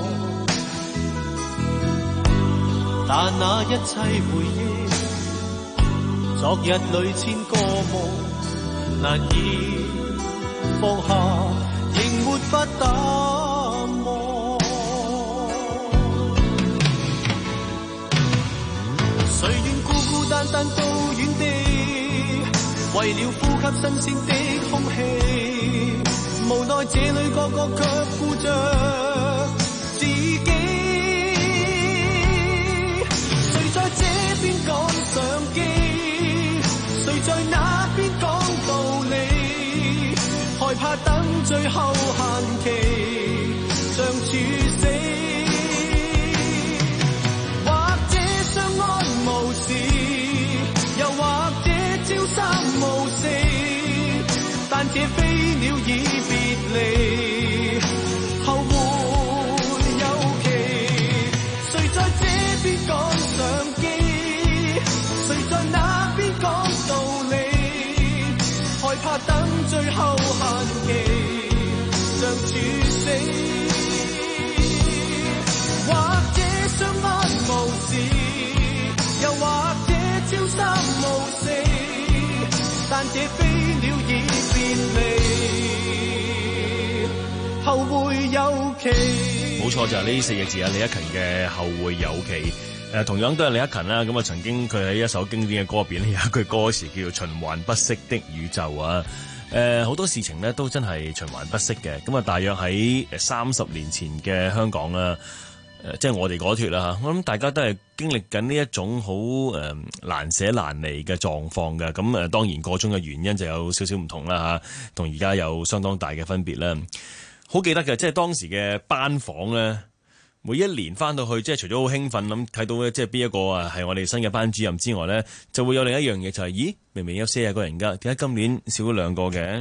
但那一切回憶，昨日裏千個夢，難以放下，仍沒法淡忘。誰願孤孤單單到遠地，為了呼吸新鮮的空氣，無奈這裏個個卻顧着自己。誰在這邊趕上機，誰在那邊講道理，害怕等最後限期，像處死。無事，又或者已別離，後會有期。誰在這邊講上機？誰在那邊講道理？害怕等最後限期，像處死，或者相安無事，又或者朝三暮四，但這飛鳥已別離，後會有期。 冇錯，就係呢四隻字啊！李克勤嘅後會有期。誒，同樣都係李克勤啦。咁啊，曾經佢喺一首經典嘅歌入邊咧，有一句歌詞叫做循環不息的宇宙啊。誒，好多事情呢都真係循環不息嘅。咁啊，大約喺誒三十年前嘅香港啦，誒，即係我哋嗰脱啦嚇。我諗大家都係經歷緊呢一種好誒難捨難離嘅狀況嘅。咁誒，當然個中嘅原因就有少少唔同啦嚇，同而家有相當大嘅分別啦。好記得嘅，即係當時嘅班房咧。每一年翻到去，即係除咗好興奮咁睇到咧，即係邊一個啊係我哋新嘅班主任之外咧，就會有另一樣嘢就係、是，咦，明明有四十個人㗎，點解今年少咗兩個嘅？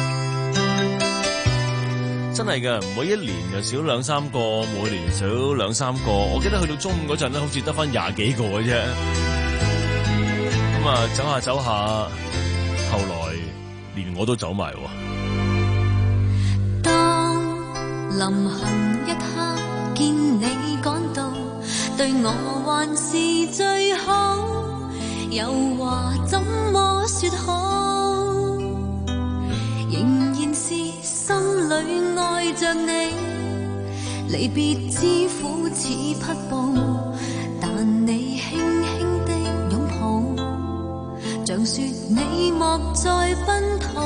真係㗎，每一年就少兩三個，每年少兩三個。我記得去到中午嗰陣咧，好似得翻廿幾個嘅啫。咁啊，走下走下，後來連我都走埋喎。 當臨行一刻。見你趕到，對我還是最好，又話怎麼說好？仍然是心裏愛着你，離別之苦似匹布，但你輕輕的擁抱，像說你莫再奔逃。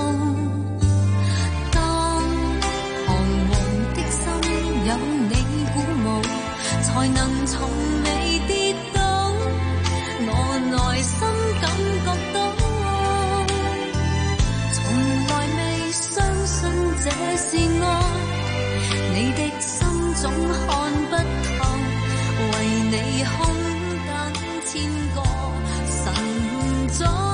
當彷徨的心有你才能從未跌倒，我內心感覺到，從來未相信這是愛，你的心總看不透，為你空等千個晨早。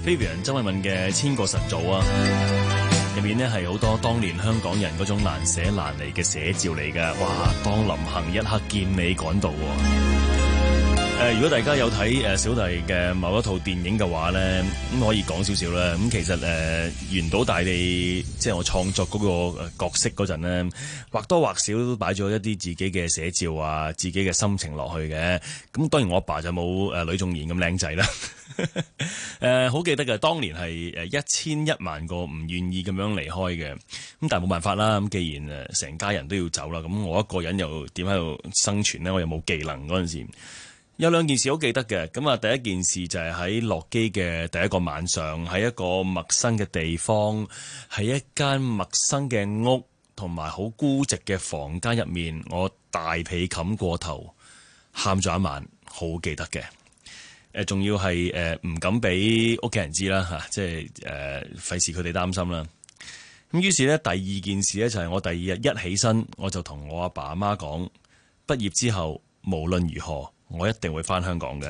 Fabian 曾慧敏嘅《千個晨早》啊，入面呢係好多當年香港人嗰種難捨難離嘅寫照嚟㗎。哇！當臨行一刻見你趕到喎。誒、呃，如果大家有睇誒小弟嘅某一套電影嘅話咧，咁可以講少少啦。咁其實誒，原島大地即係我創作嗰個角色嗰陣咧，或多或少都擺咗一啲自己嘅寫照啊，自己嘅心情落去嘅。咁當然我阿爸就冇誒呂頌賢咁靚仔啦。誒，好記得嘅，當年係誒一千一萬個唔願意咁樣離開嘅。咁但係冇辦法啦。咁既然誒成家人都要走啦，咁我一個人又點喺度生存咧？我又冇技能嗰陣時。有兩件事好記得嘅，咁啊第一件事就係喺落機嘅第一個晚上，喺一個陌生嘅地方，喺一間陌生嘅屋同埋好孤寂嘅房間入面，我大被冚過頭，喊咗一晚，好記得嘅。誒，仲要係誒唔敢俾屋企人知啦嚇，即係誒費事佢哋擔心啦。咁於是咧，第二件事咧就係我第二日一起身，我就同我阿爸阿媽講，畢業之後無論如何，我一定會返香港嘅。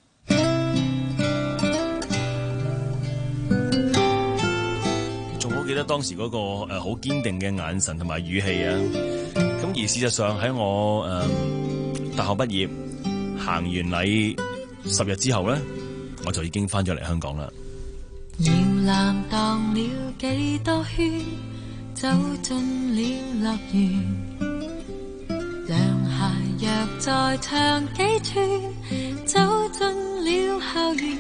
仲好記得當時嗰個誒好堅定嘅眼神同埋語氣啊！咁而事實上喺我誒、呃、大學畢業行完禮十日之後咧，我就已經返咗嚟香港啦。 搖籃蕩了幾多圈，走進了樂園。涼鞋若再長幾寸，走進了校園，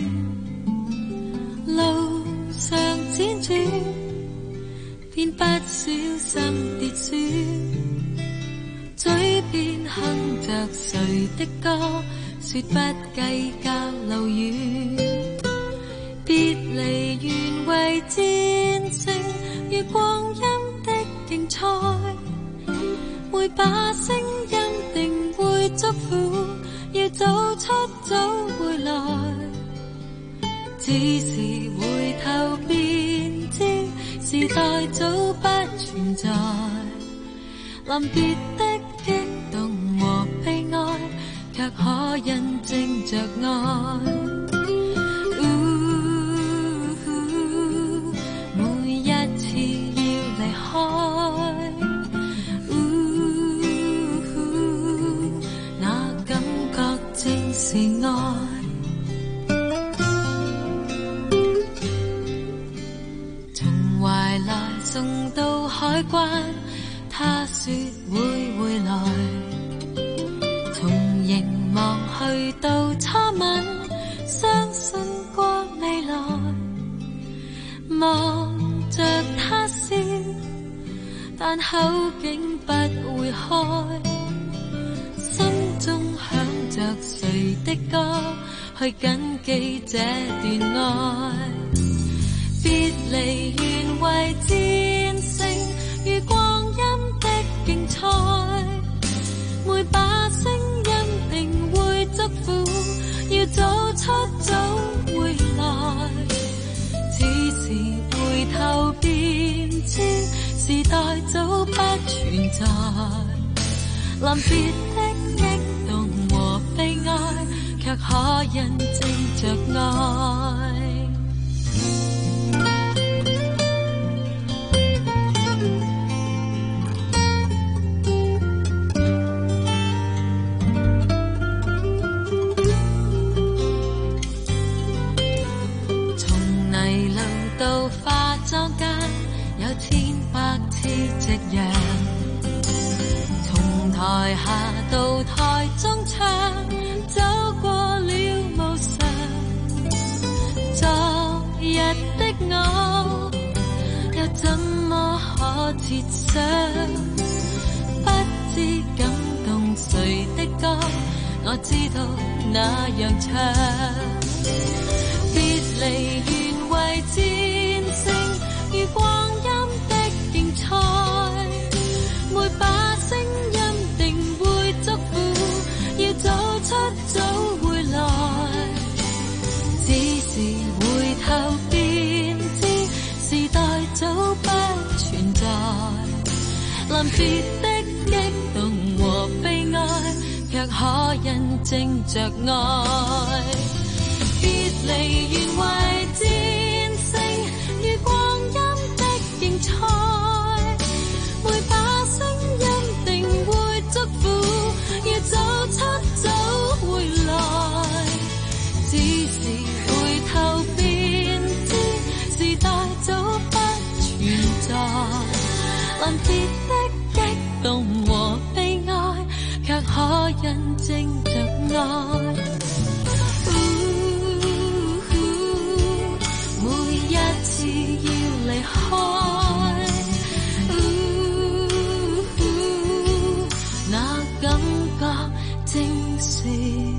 路上輾轉，便不小心跌損，嘴邊哼着誰的歌，說不計較路遠，別離原為戰勝，如光陰的競賽，每把聲音定會祝福，要走出早回來，只是回頭便知時代早不存在，臨別的激動和悲哀，卻可印證着愛。每一次要離開，那感覺正是愛。從懷來送到海關，他說會回來。從凝望去到初吻，相信過未來。望着他笑，但口竟不會開。心中響着誰的歌，去緊記這段愛。別離原為戰勝，如光陰的競賽，每把聲音定會祝福，要走出早回來，只是回頭便知時代早不存在，臨別的激動和悲哀，卻可印證着愛。到化妝間有千百次夕陽，從台下到台中唱，走過了無常。昨日的我又怎麼可設想，不知感動誰的歌，我知道那樣唱。別離原為戰勝，如光陰的競賽，每把聲音定會祝福，要走出早回來，只是回頭便知時代早不存在，臨別的激動和悲哀，卻可印證着愛。別離原為戰證着愛。每一次要離開，那感覺正是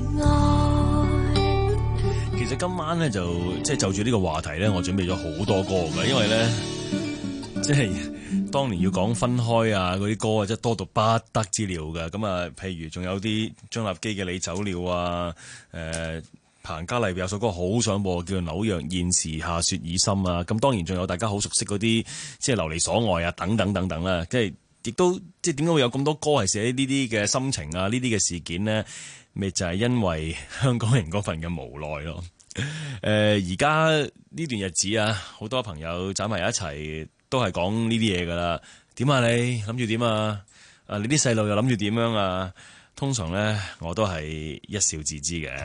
愛。 其實今晚咧就即係就住呢個話題咧，我準備咗好多歌㗎，因為咧即係當年要講分開啊嗰啲歌啊，真係多到不得之了㗎。咁啊，譬如仲有啲張立基嘅你走了啊，誒、呃。彭家麗有首歌好想播，叫做《紐約現時下雪已深》啊！咁當然仲有大家好熟悉嗰啲，即係流離所愛啊，等等等等啦。即係亦都即係點解會有咁多歌係寫呢啲嘅心情啊？呢啲嘅事件呢，咪就係、是、因為香港人嗰份嘅無奈咯。誒、呃，而家呢段日子啊，好多朋友走埋一齊，都係講呢啲嘢噶啦。點啊你諗住點啊？啊，你啲細路又諗住點樣啊？通常呢，我都係一笑置之嘅。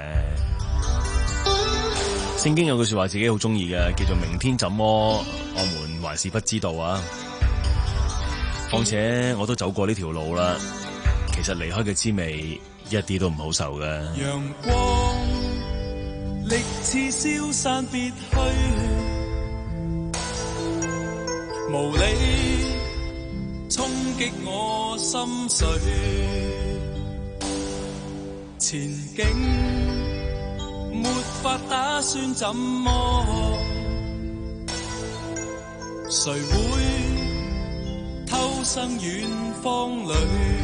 聖經有句說話自己好中意嘅，叫做明天怎麼，我們還是不知道啊。況且我都走過呢條路啦，其實離開嘅滋味一啲都唔好受嘅。 陽光力似消散別去，無理衝擊我心碎，前景沒法打算怎麼，誰會偷生遠方裏？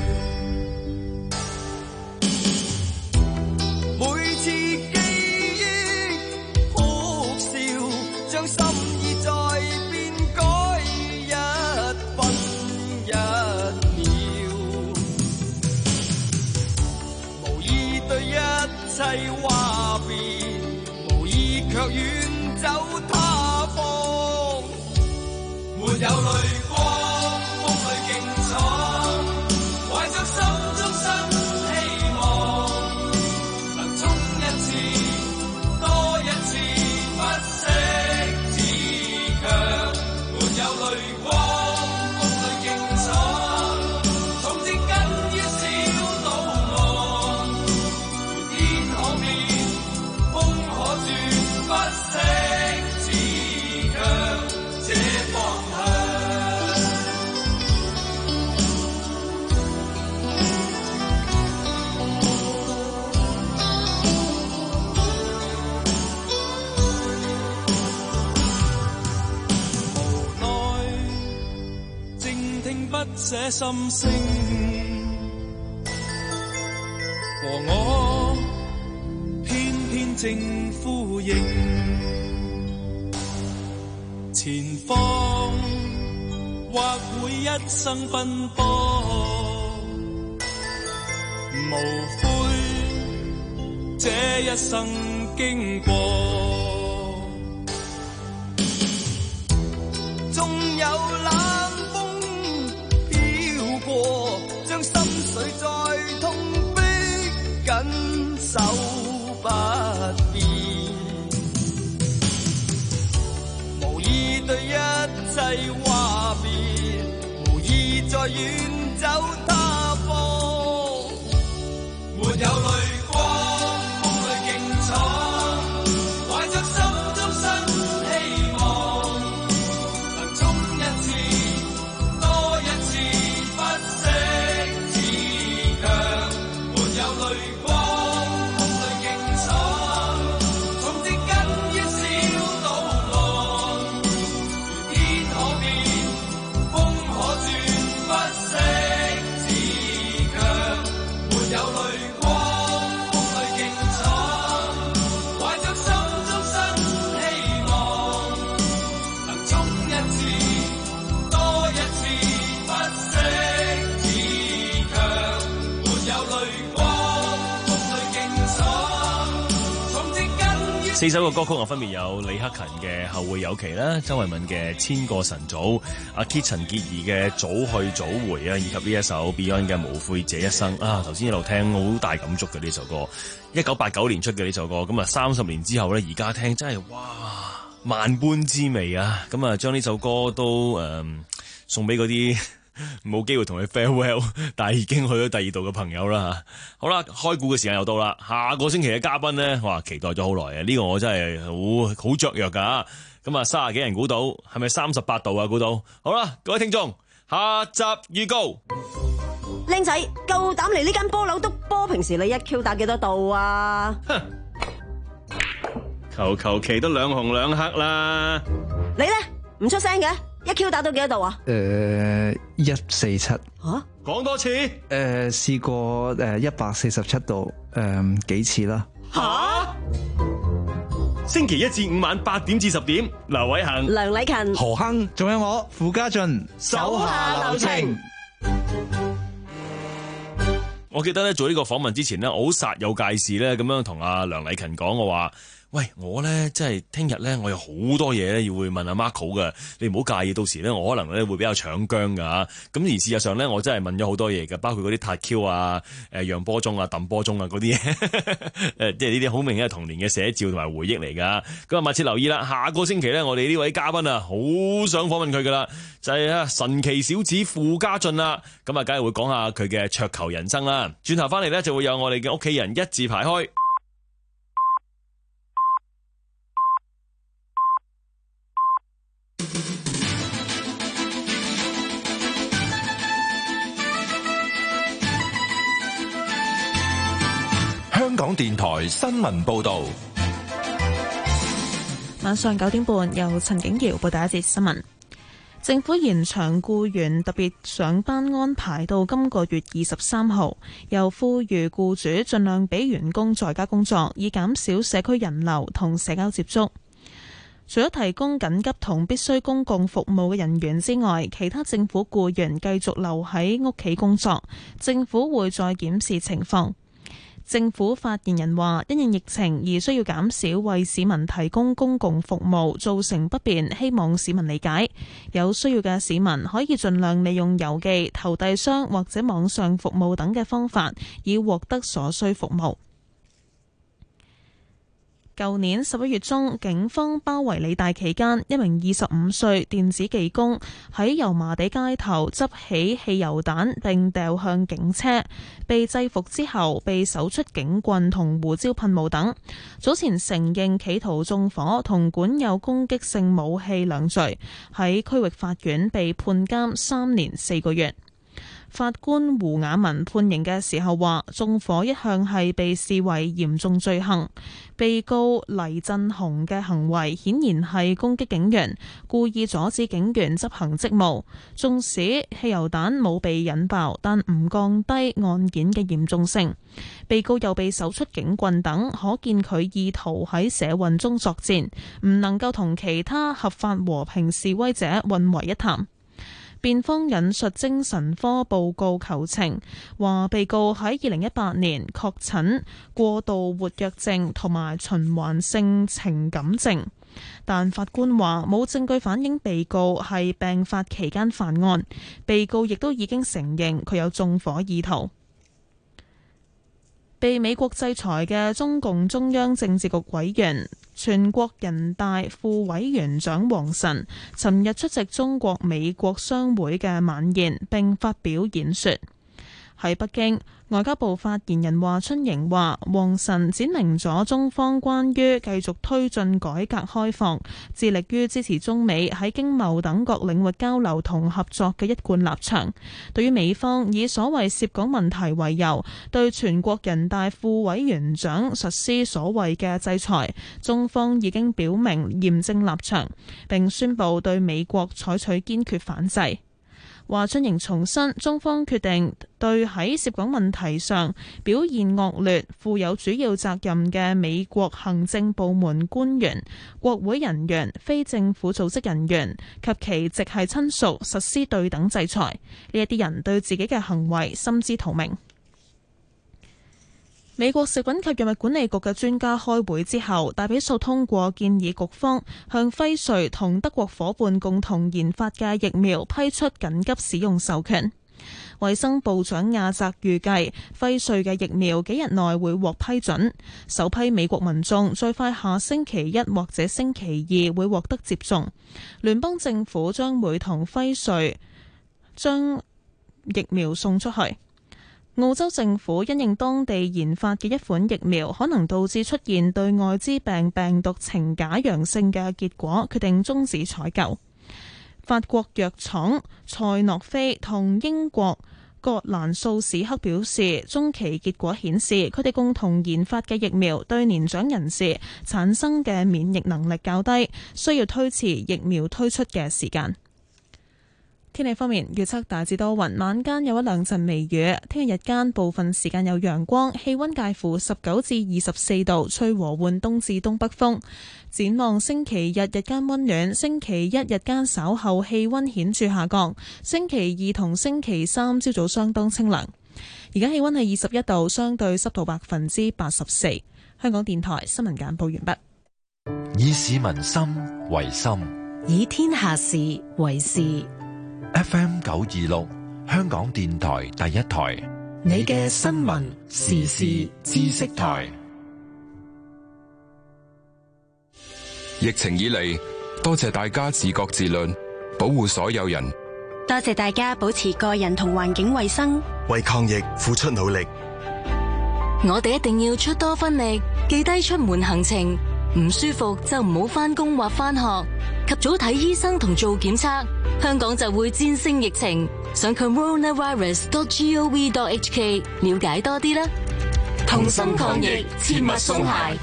每次記憶哭笑，將心意再變改一分一秒，無意對一切話別，無意卻遠走他方，沒有淚光，風裏勁闖，懷着心中新希望，能衝一次，多一次，不息自強，沒有淚光，風裏勁闖，從此根於小路岸，天可變，風可轉，不息自強，這方向。無奈靜聽不捨心聲，和我偏偏正呼應，前方或會一生奔波，無悔這一生經過，縱有冷風飄過，將心水再痛逼緊手不變，無意對一切話別，無意再遠走他方，沒有淚光，風裏勁闖，懷着心中新希望，能衝一次，多一次，不息自強，沒有淚光，風裏勁闖，從植根於小路岸，天可變，風可轉，不息自強，沒有淚光，風裏勁闖，懷着心中新希望，能衝一次，多一次，不息自強，沒有淚光，風裏勁闖，從植根於。 四首嘅歌曲啊，分別有李克勤嘅《後會有期》啦，周慧敏嘅《千個晨早》，阿 Kit 陳潔儀嘅《早去早回》啊，以及呢一首 Beyond 嘅《無悔這一生》啊，頭先一路聽好大感觸嘅呢首歌，一九八九年出嘅呢首歌，咁啊三十年之後咧，而家聽真係哇萬般滋味啊！咁啊將呢首歌都誒、呃、送俾嗰啲冇機會同佢 farewell， 但係已經去咗第二度嘅朋友啦嚇。好啦，開估嘅時間又到啦，下個星期嘅嘉賓咧，哇，期待咗好耐啊！呢、呢個我真係好好雀躍㗎。咁啊，三十幾人估到，係咪三十八度啊？估到。好啦，各位聽眾，下集預告。 靚仔，夠膽嚟呢間波樓篤波？平時你一 Q 打幾多度啊？ 哼，求求其都兩紅兩黑啦。 你咧唔出聲嘅，一 Q 打到幾多度啊？ 誒，一四七。吓？ 講多次。 誒，試過誒一百四十七度，誒幾次啦。 吓？星期一至五晚八點至十點，劉偉恒、 梁禮勤、 何亨，仲有我傅家俊， 手下留情。我記得咧做呢個訪問之前咧，我好煞有介事咧咁樣同阿梁禮勤講，我話：喂，我咧即係聽日咧，我有好多嘢咧要會問阿 Marco 嘅，你唔好介意，到時咧我可能咧會比較搶姜噶。咁而事實上咧，我真係問咗好多嘢嘅，包括嗰啲塔 Q 啊、誒讓波鐘啊、揼波鐘啊嗰啲嘢，誒即係呢啲好明顯係童年嘅寫照同埋回憶嚟噶。咁啊，密切留意啦，下個星期咧，我哋呢位嘉賓啊，好想訪問佢噶啦，就係啊神奇小子傅家俊啦。咁啊，梗係會講下佢嘅桌球人生啦。轉頭翻嚟咧，就會有我哋嘅屋企人一字排開。 香港電台新聞報道， 晚上九點半由陳景瑤報第一節新聞。政府延長僱員特別上班安排到今個月二十三號，又呼籲僱主盡量俾員工在家工作，以減少社區人流同社交接觸。除咗提供緊急同必須公共服務嘅人員之外，其他政府僱員繼續留喺屋企工作，政府會再檢視情況。政府發言人話，因應疫情而需要減少為市民提供公共服務，造成不便，希望市民理解。有需要嘅市民可以盡量利用郵寄、投遞箱或者網上服務等嘅方法，以獲得所需服務。舊年十一月中，警方包圍理大期間，一名二十五歲電子技工喺油麻地街頭執起汽油彈並掉向警車，被制服之後被搜出警棍同胡椒噴霧等。早前承認企圖縱火同管有攻擊性武器兩罪，喺區域法院被判監三年四個月。法官胡雅文判刑嘅時候話，縱火一向係被視為嚴重罪行。被告黎振雄嘅行為顯然係攻擊警員，故意阻止警員執行職務。縱使汽油彈冇被引爆，但唔降低案件嘅嚴重性。被告又被搜出警棍等，可見佢意圖喺社運中作戰，唔能夠同其他合法和平示威者混為一談。辯方引述精神科報告求情，話被告喺二零一八年確診過度活躍症同埋循環性情感症，但法官話冇證據反映被告係病發期間犯案。被告亦都已經承認佢有縱火意圖。被美國制裁嘅中共中央政治局委員、全國人大副委員長王晨，尋日出席中國美國商會嘅晚宴並發表演說。喺北京，外交部發言人華春瑩話，王晨展明咗中方關於繼續推進改革開放，致力於支持中美喺經貿等各領域交流同合作嘅一貫立場。對於美方以所謂涉港問題為由，對全國人大副委員長實施所謂嘅制裁，中方已經表明嚴正立場，並宣布對美國採取堅決反制。華春瑩重申，中方決定對喺涉港問題上表現惡劣、負有主要責任嘅美國行政部門官員、國會人員、非政府組織人員及其直系親屬實施對等制裁。呢一啲人對自己嘅行為心知肚明。美國食品及藥物管理局嘅專家開會之後，大比數通過建議局方向輝瑞同德國伙伴共同研發嘅疫苗批出緊急使用授權。衛生部長亞澤預計輝瑞嘅疫苗幾日內會獲批准，首批美國民眾最快下星期一或者星期二會獲得接種。聯邦政府將會同輝瑞將疫苗送出去。澳洲政府因應當地研發嘅一款疫苗可能導致出現對艾滋病病毒呈假陽性嘅結果，決定終止採購。法國藥廠賽諾菲同英國葛蘭素史克表示，中期結果顯示佢哋共同研發嘅疫苗對年長人士產生嘅免疫能力較低，需要推遲疫苗推出嘅時間。天氣方面，預測大致多雲，晚間有一兩陣微雨。聽日日間部分時間有陽光，氣溫介乎十九至二十四度，吹和緩東至東北風。展望星期日日間溫暖，星期一日間稍後氣溫顯著下降，星期二同星期三朝早相當清涼。而家氣溫係二十一度，相對濕度百分之八十四。香港電台新聞簡報完畢。 以市民心為心， 以天下事為事。 F M 九二六，香港電台第一台， 你嘅新聞時事知識台。 疫情以嚟，多謝大家自覺自律，保護所有人。 多謝大家保持個人同環境衛生， 為抗疫付出努力。 我哋一定要出多分力，記低出門行程，唔舒服就唔好返工或返學，及早睇醫生同做檢測，香港就會戰勝疫情。上 coronavirus dot gov dot hk 了解多啲啦。 同心抗疫，切勿鬆懈。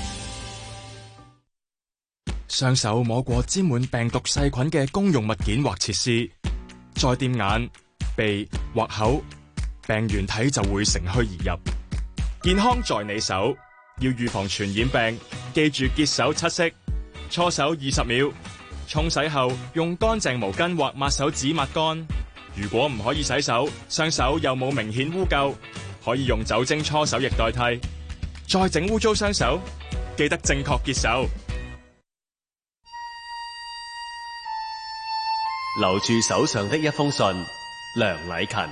雙手摸過沾滿病毒細菌嘅公用物件或設施，再掂眼、鼻或口，病原體就會乘虛而入。健康在你手，要預防傳染病，記住潔手七式，搓手二十秒，沖洗後用乾淨毛巾或抹手紙抹乾。如果唔可以洗手，雙手又冇明顯污垢，可以用酒精搓手液代替。再整污糟雙手，記得正確潔手。 留住手上的一封信，梁禮勤。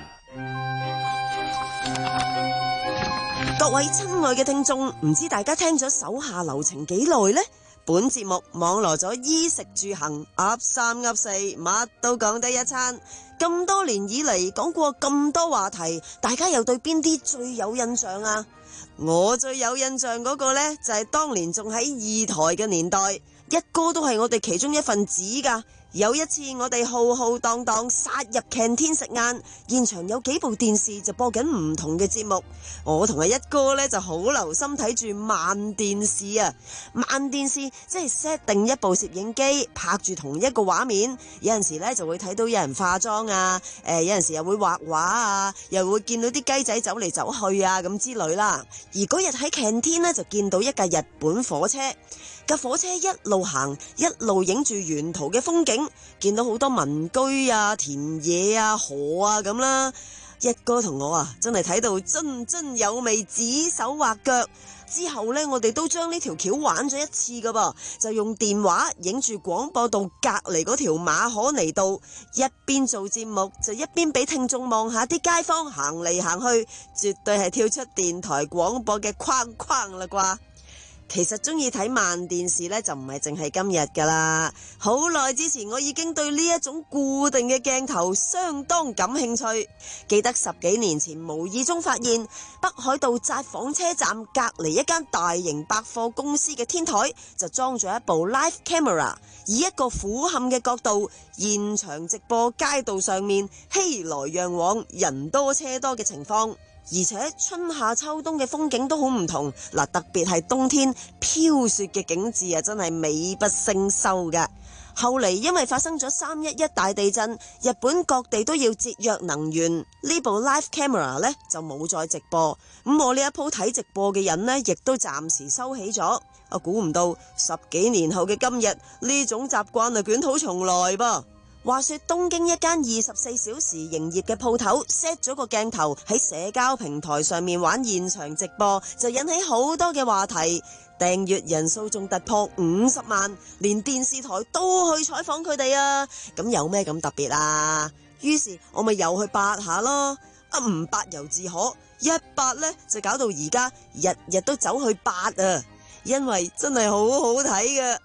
各位親愛嘅聽眾，唔知大家聽咗手下留情幾耐呢？本節目網羅咗衣食住行，噏三噏四，乜都講得一餐。咁多年以嚟講過咁多話題，大家又對邊啲最有印象啊？我最有印象嗰個呢，就係當年仲喺二台嘅年代，一哥都係我哋其中一份子噶。有一次我哋浩浩蕩蕩殺入 canteen 食晏，現場有幾部電視就播緊唔同嘅節目，我同阿一哥呢就好留心睇住慢電視啊。慢電視即係 set 定一部攝影機拍住同一個畫面，有陣時呢就會睇到有人化妝啊，誒有陣時又會畫畫啊，又會見到啲雞仔走嚟走去啊咁之類啦。而嗰日喺 canteen 呢就見到一架日本火車，架火車一路行一路影住沿途嘅風景，見到好多民居啊、田野啊、河啊咁啦。一哥同我啊，真係睇到津津有味，指手畫腳。之後呢，我哋都將呢條橋玩咗一次噶噃，就用電話影住廣播道隔籬嗰條馬可尼道，一邊做節目就一邊俾聽眾望下啲街坊行嚟行去，絕對係跳出電台廣播嘅框框啦啩。其實中意睇慢電視呢，就唔係淨係今日噶啦，好耐之前我已經對呢一種固定嘅鏡頭相當感興趣。記得十幾年前無意中發現北海道札幌車站隔離一間大型百貨公司嘅天台就裝咗一部 live camera， 以一個俯瞰嘅角度現場直播街道上面熙來攘往、人多車多嘅情況。而且春夏秋冬嘅風景都好唔同，嗱，特別係冬天飄雪嘅景致啊，真係美不勝收㗎。後嚟因為發生咗三一一大地震，日本各地都要節約能源，呢部 live camera 呢就冇再直播。咁我呢一鋪睇直播嘅人呢，亦都暫時收起咗。我估唔到十幾年後嘅今日，呢種習慣啊捲土重來噃。話說東京一間二十四小時營業嘅鋪頭 set 咗個鏡頭喺社交平台上面玩現場直播，就引起好多嘅話題，訂閱人數仲突破五十萬，連電視台都去採訪佢哋啊！咁有咩咁特別啊？於是我咪又去八下咯，啊唔八猶自可，一八呢就搞到而家日日都走去八啊，因為真係好好睇㗎。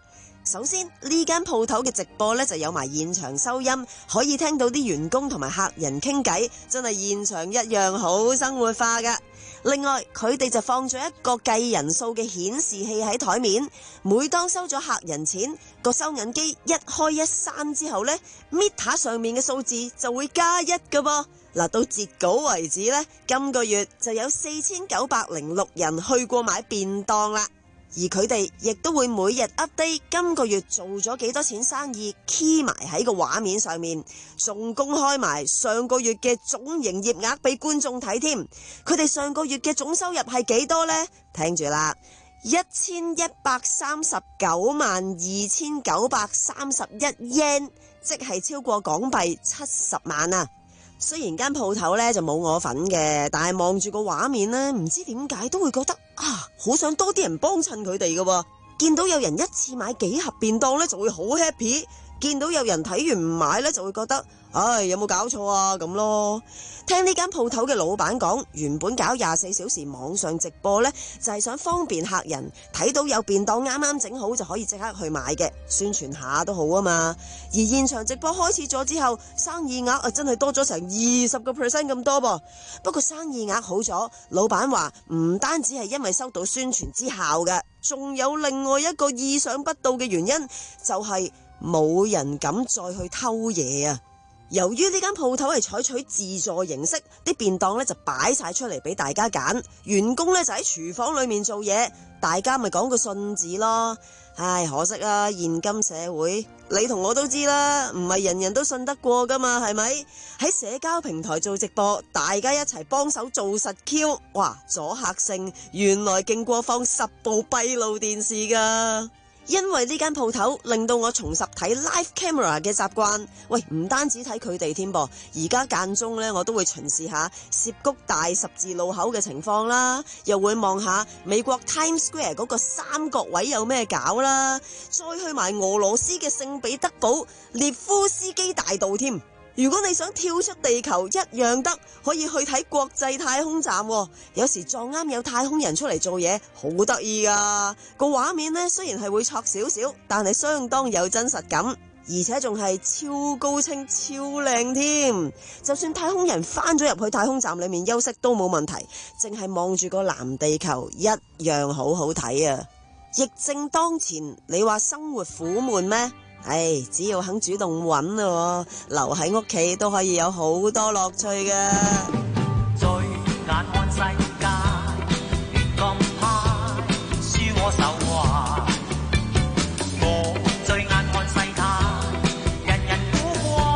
首先呢間鋪頭嘅直播呢就有埋現場收音，可以聽到啲員工同埋客人傾偈，真係現場一樣好生活化㗎。另外佢哋就放咗一個計人數嘅顯示器喺台面，每當收咗客人錢，個收銀機一開一閂之後呢 meter 上面嘅數字就會加一㗎噃。嗱，到截稿為止呢，今個月就有四千九百零六人去過買便當啦。而佢哋亦都會每日 update 今個月做咗幾多錢生意 key 埋喺個畫面上面，仲公開埋上個月嘅總營業額俾觀眾睇添。佢哋上個月嘅總收入係幾多呢？聽住啦，一千一百三十九萬二千九百三十一 yen， 即係超過港幣七十萬啊！雖然間鋪頭咧就冇我份嘅，但係望住個畫面咧，唔知點解都會覺得啊，好想多啲人幫襯佢哋嘅。見到有人一次買幾盒便當咧，就會好 happy；見到有人睇完唔買咧，就會覺得唉，有冇搞錯啊咁咯。聽呢間鋪頭嘅老闆講，原本搞廿四小時網上直播呢，就係想方便客人睇到有便當啱啱整好就可以即刻去買嘅，宣傳下都好啊嘛。而現場直播開始咗之後，生意額啊真係多咗成二十個 percent 咁多噃。不過生意額好咗，老闆話唔單止係因為收到宣傳之效嘅，仲有另外一個意想不到嘅原因，就係冇人敢再去偷嘢啊！由於呢間鋪頭係採取自助形式，啲便當咧就擺晒出嚟俾大家揀，員工咧就喺廚房裏面做嘢，大家咪講個信字咯。唉，可惜啊，現今社會你同我都知啦，唔係人人都信得過噶嘛，係咪？喺社交平台做直播，大家一齊幫手做實 Q， 哇，阻嚇性原來勁過放十部閉路電視噶。因為呢間鋪頭令到我重拾睇 live camera 嘅習慣，喂，唔單止睇佢哋添噃，而家間中呢，我都會巡視下涉谷大十字路口嘅情況啦，又會望下美國 Times Square 嗰個三角位有咩搞啦，再去埋俄羅斯嘅聖彼得堡列夫斯基大道添。如果你想跳出地球，一樣得，可以去睇國際太空站喎。有時撞啱有太空人出嚟做嘢，好得意噶。個畫面呢，雖然係會錯少少，但係相當有真實感，而且仲係超高清、超靚添。就算太空人翻咗入去太空站裏面休息都冇問題，淨係望住個藍地球一樣好好睇啊！疫症當前，你話生活苦悶咩？唉，只要肯主動揾咯，留喺屋企都可以有好多樂趣嘅。 最眼看世界，亂咁派，輸我手環。我最眼看世態，人人古怪，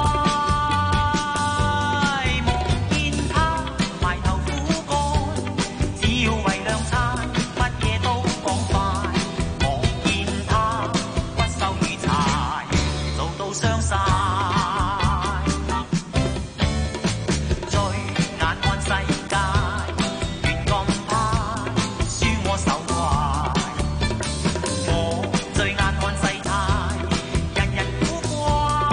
望見他埋頭苦幹，只要為兩餐，乜嘢都講快。望見他骨瘦如柴，到傷晒，最眼看世界，亂咁派，輸我手懷。我最眼看世態，人人古怪，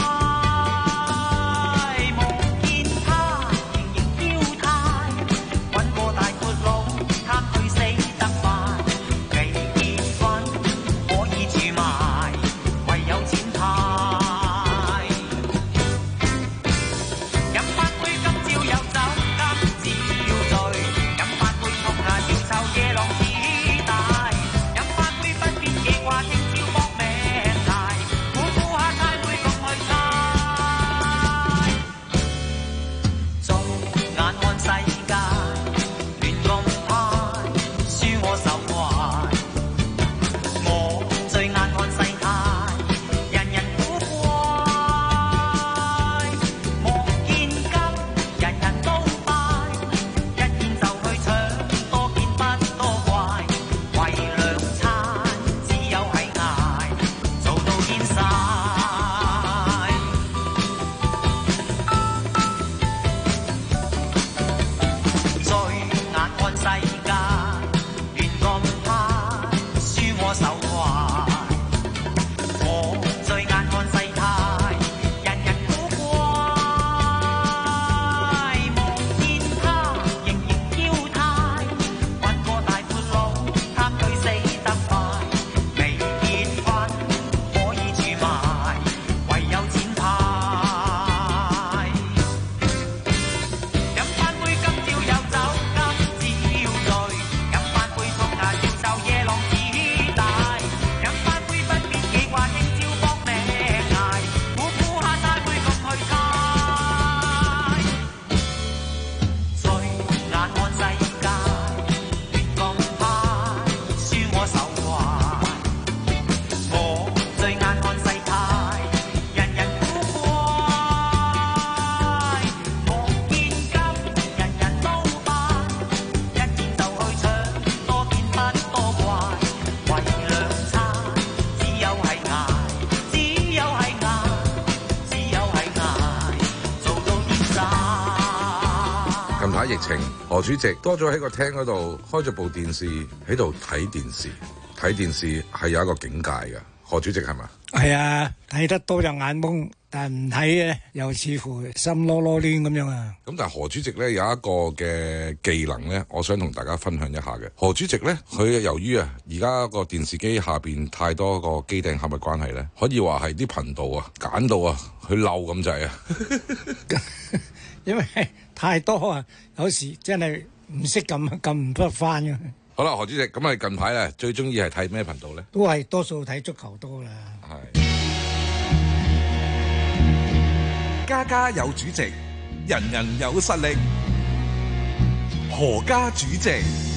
望見他盈盈嬌態，揾個大闊佬，貪佢死得快，未結婚可以住埋，唯有錢派。可何主席多咗喺個廳嗰度開咗部電視喺度睇電視，睇電視係有一個境界嘅。何主席係咪？ 係啊，睇得多就眼蒙，但係唔睇咧又似乎心囉囉攣咁樣啊。 咁但係何主席咧有一個嘅技能咧，我想同大家分享一下嘅。何主席咧，佢由於啊而家個電視機下邊太多個機頂盒嘅關係咧，可以話係啲頻道啊揀到啊佢漏咁滯啊。 因為太多啊，有時真係唔識撳撳唔得翻嘅。 好啦，何主席，咁啊近排咧最中意係睇咩頻道咧？ 都係多數睇足球多啦。 係。 家家有主席，人人有實力。何家主席。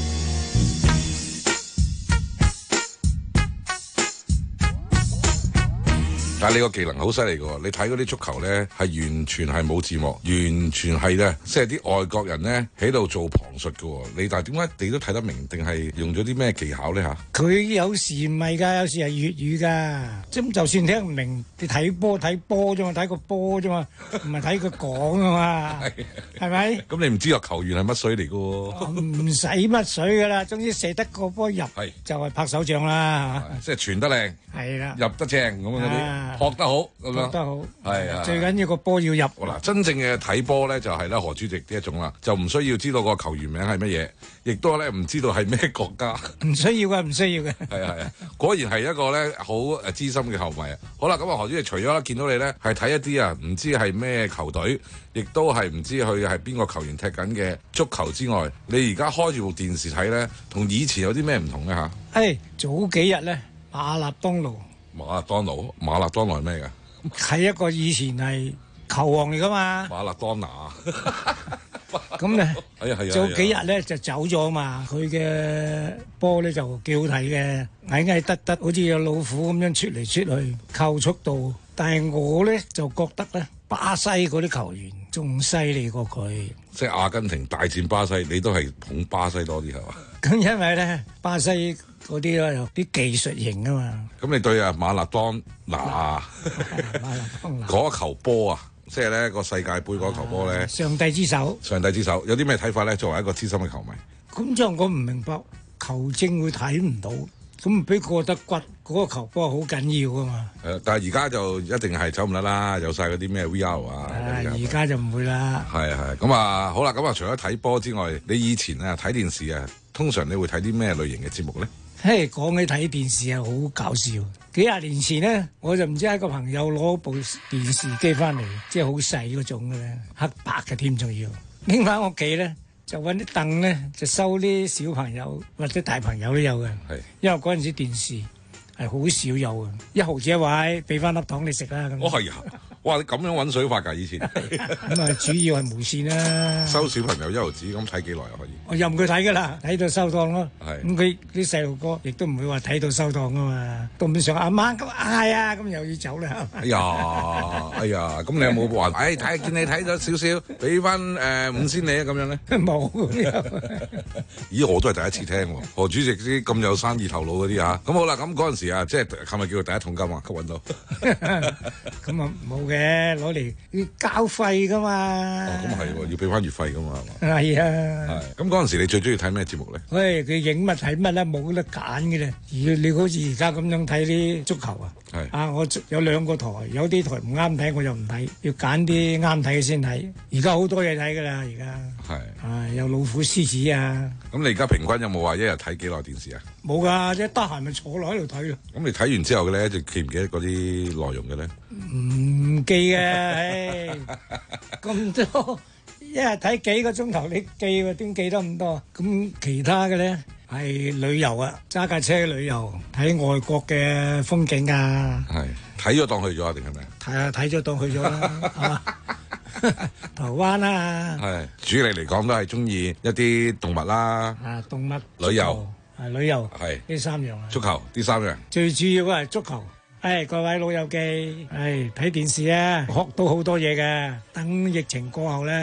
但係你個技能好犀利嘅喎，你睇嗰啲足球咧係完全係冇字幕，完全係咧，即係啲外國人咧喺度做旁述嘅喎。你但係點解你都睇得明？定係用咗啲咩技巧咧嚇？ 佢有時唔係㗎，有時係粵語㗎。即咁就算聽唔明，你睇波睇波啫嘛，睇個波啫嘛，唔係睇佢講啊嘛，係咪？ 咁你唔知個球員係乜水嚟嘅喎？ 唔使乜水㗎啦，總之射得個波入就係拍手掌啦， 即係傳得靚， 係啦， 入得正咁樣嗰啲。學得好咁樣， 學得好， 係啊！ 最緊要個波要入。 嗱，真正嘅睇波咧就係咧何主席呢一種啦，就唔需要知道個球員名係乜嘢，亦都咧唔知道係咩國家。 唔需要嘅，唔需要嘅。 係啊係啊，果然係一個咧好誒資深嘅球迷啊！好啦，咁啊何主席除咗見到你咧係睇一啲啊唔知係咩球隊，亦都係唔知佢係邊個球員踢緊嘅足球之外，你而家開住部電視睇咧，同以前有啲咩唔同咧嚇？ 誒，早幾日咧馬勒當勞。 馬勒當勞，馬勒當勞係咩㗎？ 係一個以前係球王嚟噶嘛。 馬勒當拿。 咁咧， 係啊係啊。 早幾日咧就走咗嘛，佢嘅波咧就幾好睇嘅，矮矮得得，好似有老虎咁樣出嚟出去，扣速度。但係我咧就覺得咧，巴西嗰啲球員仲犀利過佢。 即係阿根廷大戰巴西，你都係捧巴西多啲係嘛？ 咁因為咧，巴西嗰啲咧有啲技術型啊嘛。 咁你對啊馬勒當拿嗰球波啊，即係咧個世界盃嗰球波咧， 上帝之手， 上帝之手有啲咩睇法咧？作為一個資深嘅球迷， 咁就我唔明白球證會睇唔到，咁唔俾過得骨嗰、嗰個球波好緊要啊嘛。 誒，但係而家就一定係走唔甩啦，有晒嗰啲咩 V R 啊。 而家就唔會啦。 係係咁啊，好啦，咁啊，除咗睇波之外，你以前啊睇電視啊，通常你會睇啲咩類型嘅節目咧？ 嘿，講起睇電視啊，好搞笑！幾廿年前咧，我就唔知係個朋友攞部電視機翻嚟，即係好細嗰種嘅咧，黑白嘅添，仲要拎翻屋企咧，就揾啲凳咧，就收啲小朋友或者大朋友都有嘅。係，因為嗰陣時電視係好少有嘅，一毫子一位，俾翻粒糖你食啦咁。 哦係啊！哇！你咁樣揾水法㗎以前， 咁啊主要係無線啦。 收小朋友一毫子咁睇幾耐啊可以？ 我任佢睇㗎啦，睇到收檔咯。 係咁佢啲細路哥亦都唔會話睇到收檔㗎嘛。到唔上阿媽咁嗌啊，咁又要走啦。 哎呀，哎呀，咁你有冇話？哎，睇見你睇咗少少，俾翻誒五仙你啊咁樣咧？ 冇。 咦，我都係第一次聽喎。何主席啲咁有生意頭腦嗰啲啊。咁好啦，咁嗰陣時啊，即係係咪叫做第一桶金啊？吸引到。 咁啊冇嘅，攞嚟要交費噶嘛。 哦，咁係喎，要俾翻月費噶嘛，係嘛？係啊。 係。咁嗰陣時你最中意睇咩節目咧？ 喂，佢影乜睇乜啦，冇得揀嘅咧。而你好似而家咁樣睇啲足球啊？係。啊，我有兩個台，有啲台唔啱睇，我就唔睇，要揀啲啱睇嘅先睇。而家好多嘢睇噶啦，而家。係。啊，有老虎、獅子啊。 咁你而家平均有冇話一日睇幾耐電視啊？ 冇噶，即係得閒咪坐落喺度睇咯。 咁你睇完之後嘅咧，就記唔記得嗰啲內容嘅咧？ 唔記嘅，唉，咁多一日睇幾個鐘頭，你記喎，點記得咁多？咁其他嘅咧係旅遊啊，揸架車旅遊，睇外國嘅風景啊。 係睇咗當去咗啊？定係咩？ 係啊，睇咗當去咗啦。台灣啊。係主力嚟講都係中意一啲動物啦。 啊，動物。 旅遊。 係旅遊。 係呢三樣啊。 足球呢三樣。 最主要係足球。誒，各位老友記，誒睇電視啊，學到好多嘢嘅。等疫情過後咧，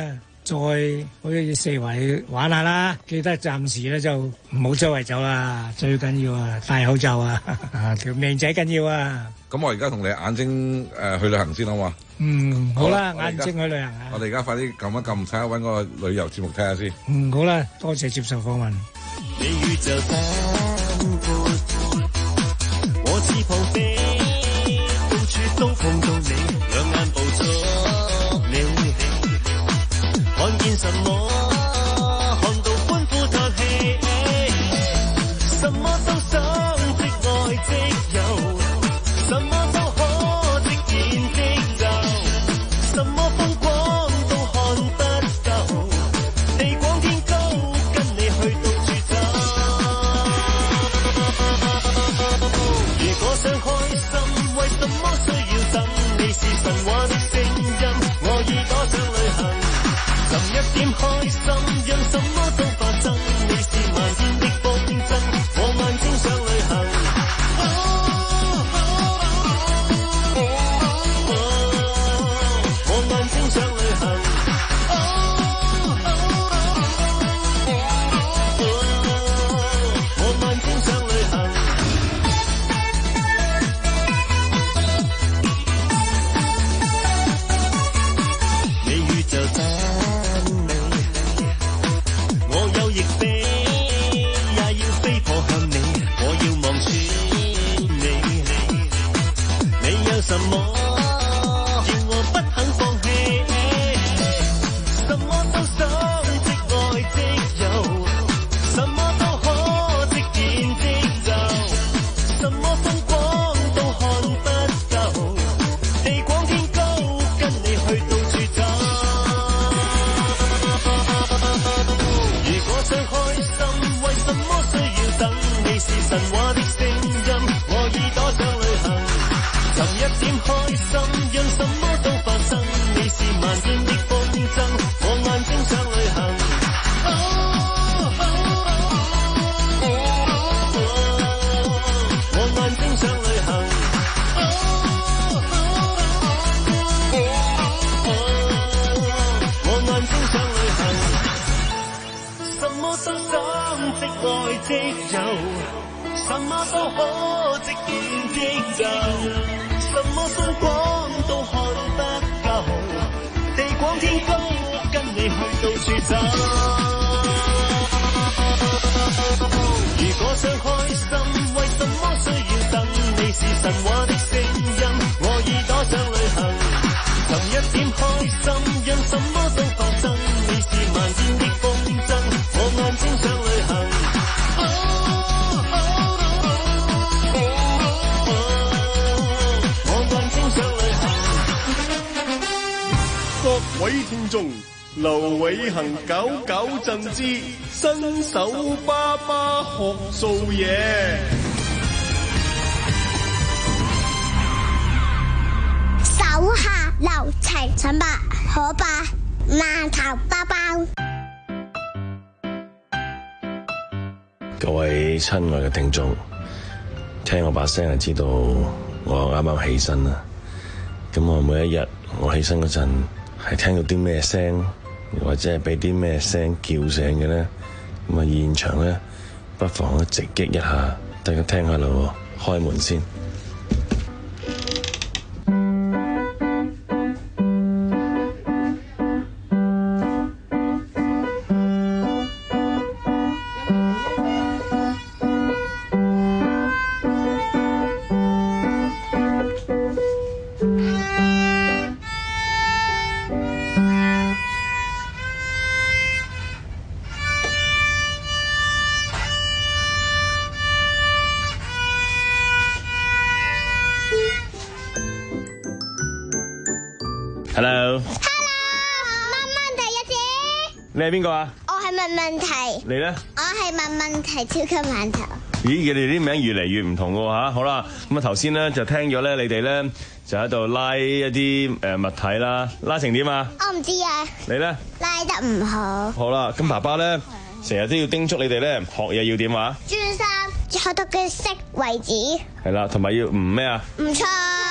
再去四圍玩下啦。記得暫時咧就唔好周圍走啦，最緊要啊戴口罩啊，條命仔緊要啊！ 咁我而家同你眼睛誒、呃、去旅行先好嘛？ 嗯，好啦， 好眼睛去旅行啊！ 我哋而家快啲撳一撳，睇下揾個旅遊節目睇下先。 嗯，好啦，多謝接受訪問。 你宇宙單闊，我似蒲飛，到處都碰到你，兩眼捕捉你，看見什麼？看到歡呼嘆氣，什麼都想即愛即有。什麼都可即現即就，什麼風光都看不夠，地廣天高，跟你去到處走。如果想開心，為什麼需要等？你是神話的聲音，我耳朵想旅行，尋一點開心，讓什麼都發生。你是漫天的風箏，我眼睛想旅行。什麼叫我不肯放棄？什麼都想即愛即有，什麼都可即見即就，什麼風光都看不夠，地廣天高，跟你去到處走。如果想開心，為什麼需要等？你是神話的聲音，我耳朵想旅行。尋一點開心，讓什麼都發生。你是漫天的風箏，我眼睛想旅行。哦哦哦哦、我眼睛想旅行。哦哦哦、我眼睛想旅行。什麼都想即愛即有，什麼都可即見即就。什麼風光都看不夠，地廣天高，跟你去到處走。如果想開心，為什麼需要等？你是神話的聲音，我耳朵想旅行。尋一點開心，讓什麼都發生。你是漫天的風箏，我眼睛想旅行。 各位聽眾，劉偉恒搞搞震之新手爸爸學做嘢。 手下留情，陳伯可伯饅頭包包。 各位親愛嘅聽眾，聽我把聲就知道我啱啱起身啦。咁我每一日我起身嗰陣係聽到啲咩聲，或者係俾啲咩聲叫醒嘅咧？咁啊現場咧，不妨咧直擊一下，大家聽下咯。開門先。 Hello，Hello， 問問題一次。 你係邊個啊？ 我係問問題。 你咧？ 我係問問題超級饅頭。 咦，你哋啲名越嚟越唔同喎嚇。好啦，咁啊頭先咧就聽咗咧，你哋咧就喺度拉一啲誒物體啦，拉成點啊？ 我唔知啊。 你咧？ 拉得唔好。 好啦，咁爸爸咧成日都要叮囑你哋咧學嘢要點啊？ 專心，學到佢識為止。 係啦，同埋要唔咩啊？ 唔錯。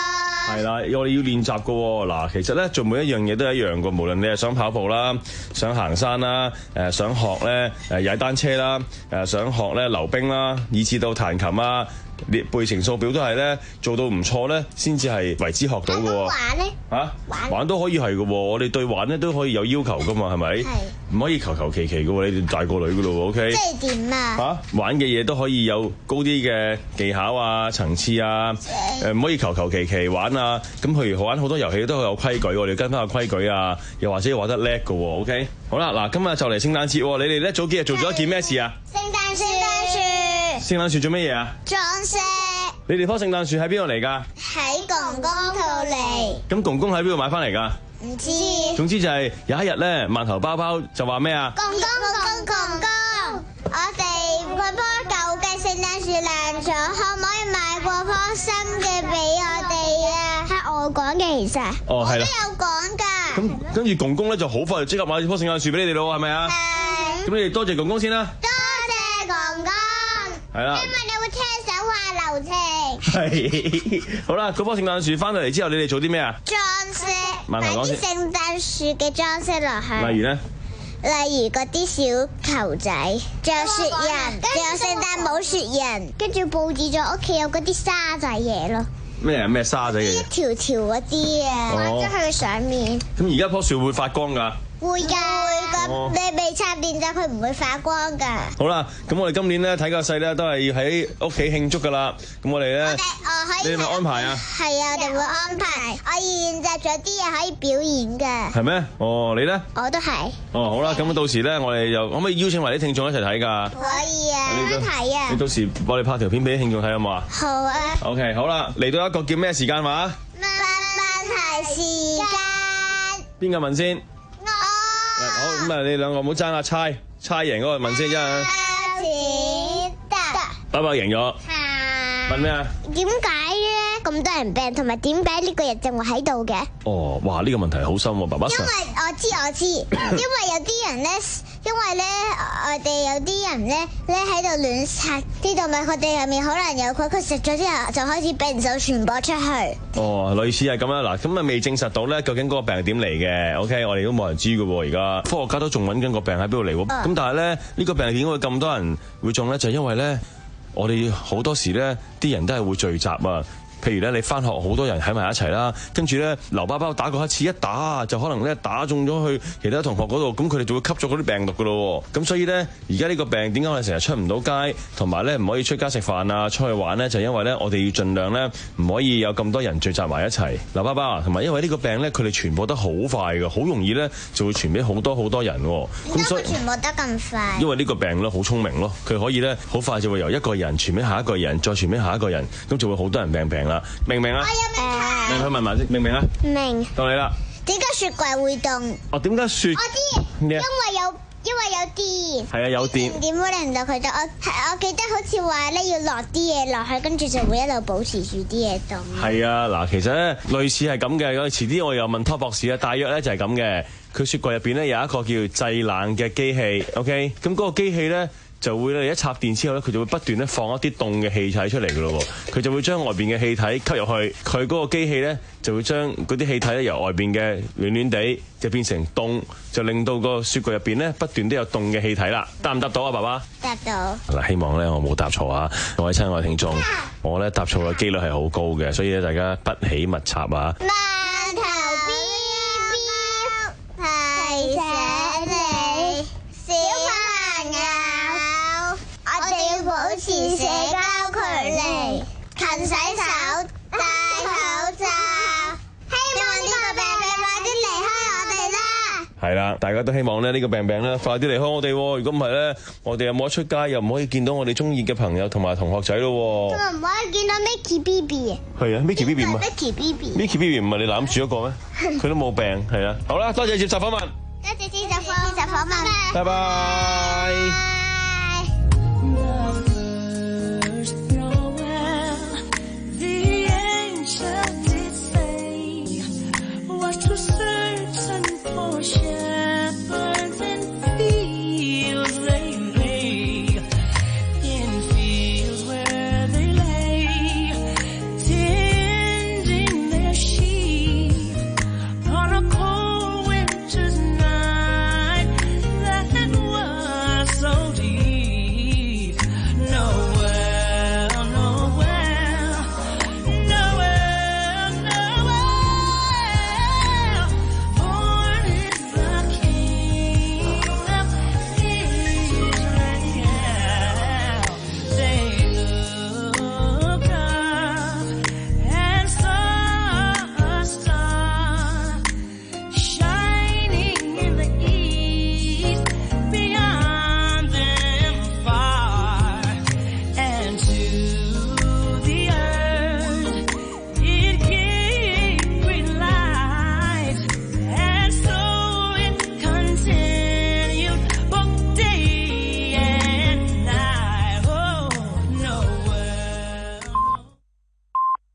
係啦，我哋要練習㗎喎。嗱，其實咧做每一樣嘢都係一樣㗎，無論你係想跑步啦、想行山啦、誒想學咧誒踩單車啦、誒想學咧溜冰啦，以至到彈琴啊。列背乘數表都係咧做到唔錯咧，先至係為之學到嘅喎。 玩咧嚇，玩都可以係嘅喎。我哋對玩咧都可以有要求嘅嘛，係咪？係。唔可以求求其其嘅喎，你哋大個女嘅咯喎 ，OK？ 即係點啊？ 嚇，玩嘅嘢都可以有高啲嘅技巧啊、層次啊，誒唔可以求求其其玩啊。咁譬如玩好多遊戲都有規矩，我哋跟翻個規矩啊，又或者玩得叻嘅喎 ，OK？好啦，嗱，今日就嚟聖誕節喎，你哋咧早幾日做咗一件咩事啊？ 聖誕樹，聖誕樹。 聖誕樹做乜嘢啊？ 裝飾。 你哋棵聖誕樹喺邊度嚟㗎？ 喺公公度嚟。 咁公公喺邊度買翻嚟㗎？ 唔知。 總之就係有一日咧，饅頭包包就話咩啊？ 公公公公公，我哋嗰棵舊嘅聖誕樹爛咗，可唔可以買過棵新嘅俾我哋啊？係我講嘅其實。 哦，係啦。 我都有講㗎。 咁跟住公公咧就好快就即刻買棵聖誕樹俾你哋咯，係咪啊？係。咁你哋多謝公公先啦。 多謝公公。 係啦。 因為你會聽手話留情。 係。好啦，嗰棵聖誕樹翻到嚟之後，你哋做啲咩啊？ 裝飾。 擺啲聖誕樹嘅裝飾落去。 例如咧？ 例如嗰啲小球仔，仲有雪人，仲有聖誕帽雪人，跟住佈置咗屋企有嗰啲沙仔嘢咯。 咩啊？咩沙仔嘅？ 一條條嗰啲啊，擺咗喺佢上面。 咁而家棵樹會發光㗎？ 會㗎，會㗎。你未插電就佢唔會發光㗎。 好啦，咁我哋今年咧睇個勢咧都係要喺屋企慶祝㗎啦。咁我哋咧，你哋咪安排啊？ 係啊，我哋會安排。我現習咗啲嘢可以表演㗎。 係咩？哦，你咧？ 我都係。 哦，好啦，咁到時咧，我哋又可唔可以邀請埋啲聽眾一齊睇㗎？ 可以啊，一齊睇啊！ 你到時幫你拍條片俾啲聽眾睇好冇啊？ 好啊。 OK，好啦，嚟到一個叫咩時間話？ 問問題時間。 邊個問先？好，咁啊，你兩個唔好爭啊！猜猜贏嗰個問先，一啊。 錢得。 爸爸贏咗。 係。 問咩啊？ 點解咧咁多人病，同埋點解呢個日正會喺度嘅？ 哦，哇！呢個問題好深喎，爸爸。 因為我知我知，因為有啲人咧，因為咧我哋有啲人咧咧喺度亂殺啲動物，佢哋入面可能有佢，佢食咗之後就開始俾人手傳播出去。 哦，類似係咁樣嗱，咁啊未證實到咧，究竟嗰個病係點嚟嘅 ？OK，我哋都冇人知㗎喎，而家科學家都仲揾緊個病喺邊度嚟喎。咁、嗯、但係咧，呢、呢個病點解會咁多人會中咧？就係、因為咧，我哋好多時咧，啲人都係會聚集啊。譬如咧，你翻學好多人喺埋一齊啦，跟住咧劉包包打個乞嗤一打就可能咧打中咗去其他同學嗰度，咁佢哋就會吸咗嗰啲病毒噶咯。咁所以咧，而家呢個病點解我哋成日出唔到街，同埋咧唔可以出街食飯啊、出去玩咧，就因為咧我哋要盡量咧唔可以有咁多人聚集埋一齊。劉包包啊，同埋因為呢個病咧，佢哋傳播得好快嘅，好容易咧就會傳俾好多好多人。 點解佢傳播得咁快？ 因為呢個病咧好聰明咯，佢可以咧好快就會由一個人傳俾下一個人，再傳俾下一個人，咁就會好多人病病啦。明唔明啊？ 我有問題。 你去問埋先，明唔明啊？ 明。 到你啦。 點解雪櫃會凍？ 哦，點解雪？ 我知，因為有因為有電。 係啊，有電。 點會令到佢凍？我係我記得好似話咧要落啲嘢落去，跟住就會一路保持住啲嘢凍。 係啊，嗱，其實咧類似係咁嘅，遲啲我又問湯博士啊，大約咧就係咁嘅。佢雪櫃入邊咧有一個叫製冷嘅機器 ，OK，咁嗰個機器咧。就會咧一插電之後咧，佢就會不斷咧放一啲凍嘅氣體出嚟嘅咯喎，佢就會將外邊嘅氣體吸入去，佢嗰個機器咧就會將嗰啲氣體咧由外邊嘅暖暖地就變成凍，就令到個雪櫃入邊咧不斷都有凍嘅氣體啦。答唔答到啊，爸爸？ 答到。 嗱，希望咧我冇答錯啊，各位親愛聽眾，我咧答錯嘅機率係好高嘅，所以咧大家不喜勿插啊。 饅頭 B B 提醒你，小朋友。我哋要保持社交距離，勤洗手，戴口罩。希望呢個病病快啲離開我哋啦！ 係啦，大家都希望咧呢個病病咧快啲離開我哋。如果唔係咧，我哋又冇得出街，又唔可以見到我哋中意嘅朋友同埋同學仔咯。 仲唔可以見到 Mickey B B？ 係啊 ，Mickey B B 唔係 Mickey B B。Mickey B B 唔係你攬住一個咩？佢都冇病，係啊。好啦，多謝接受訪問。 多謝接受訪問。 拜拜。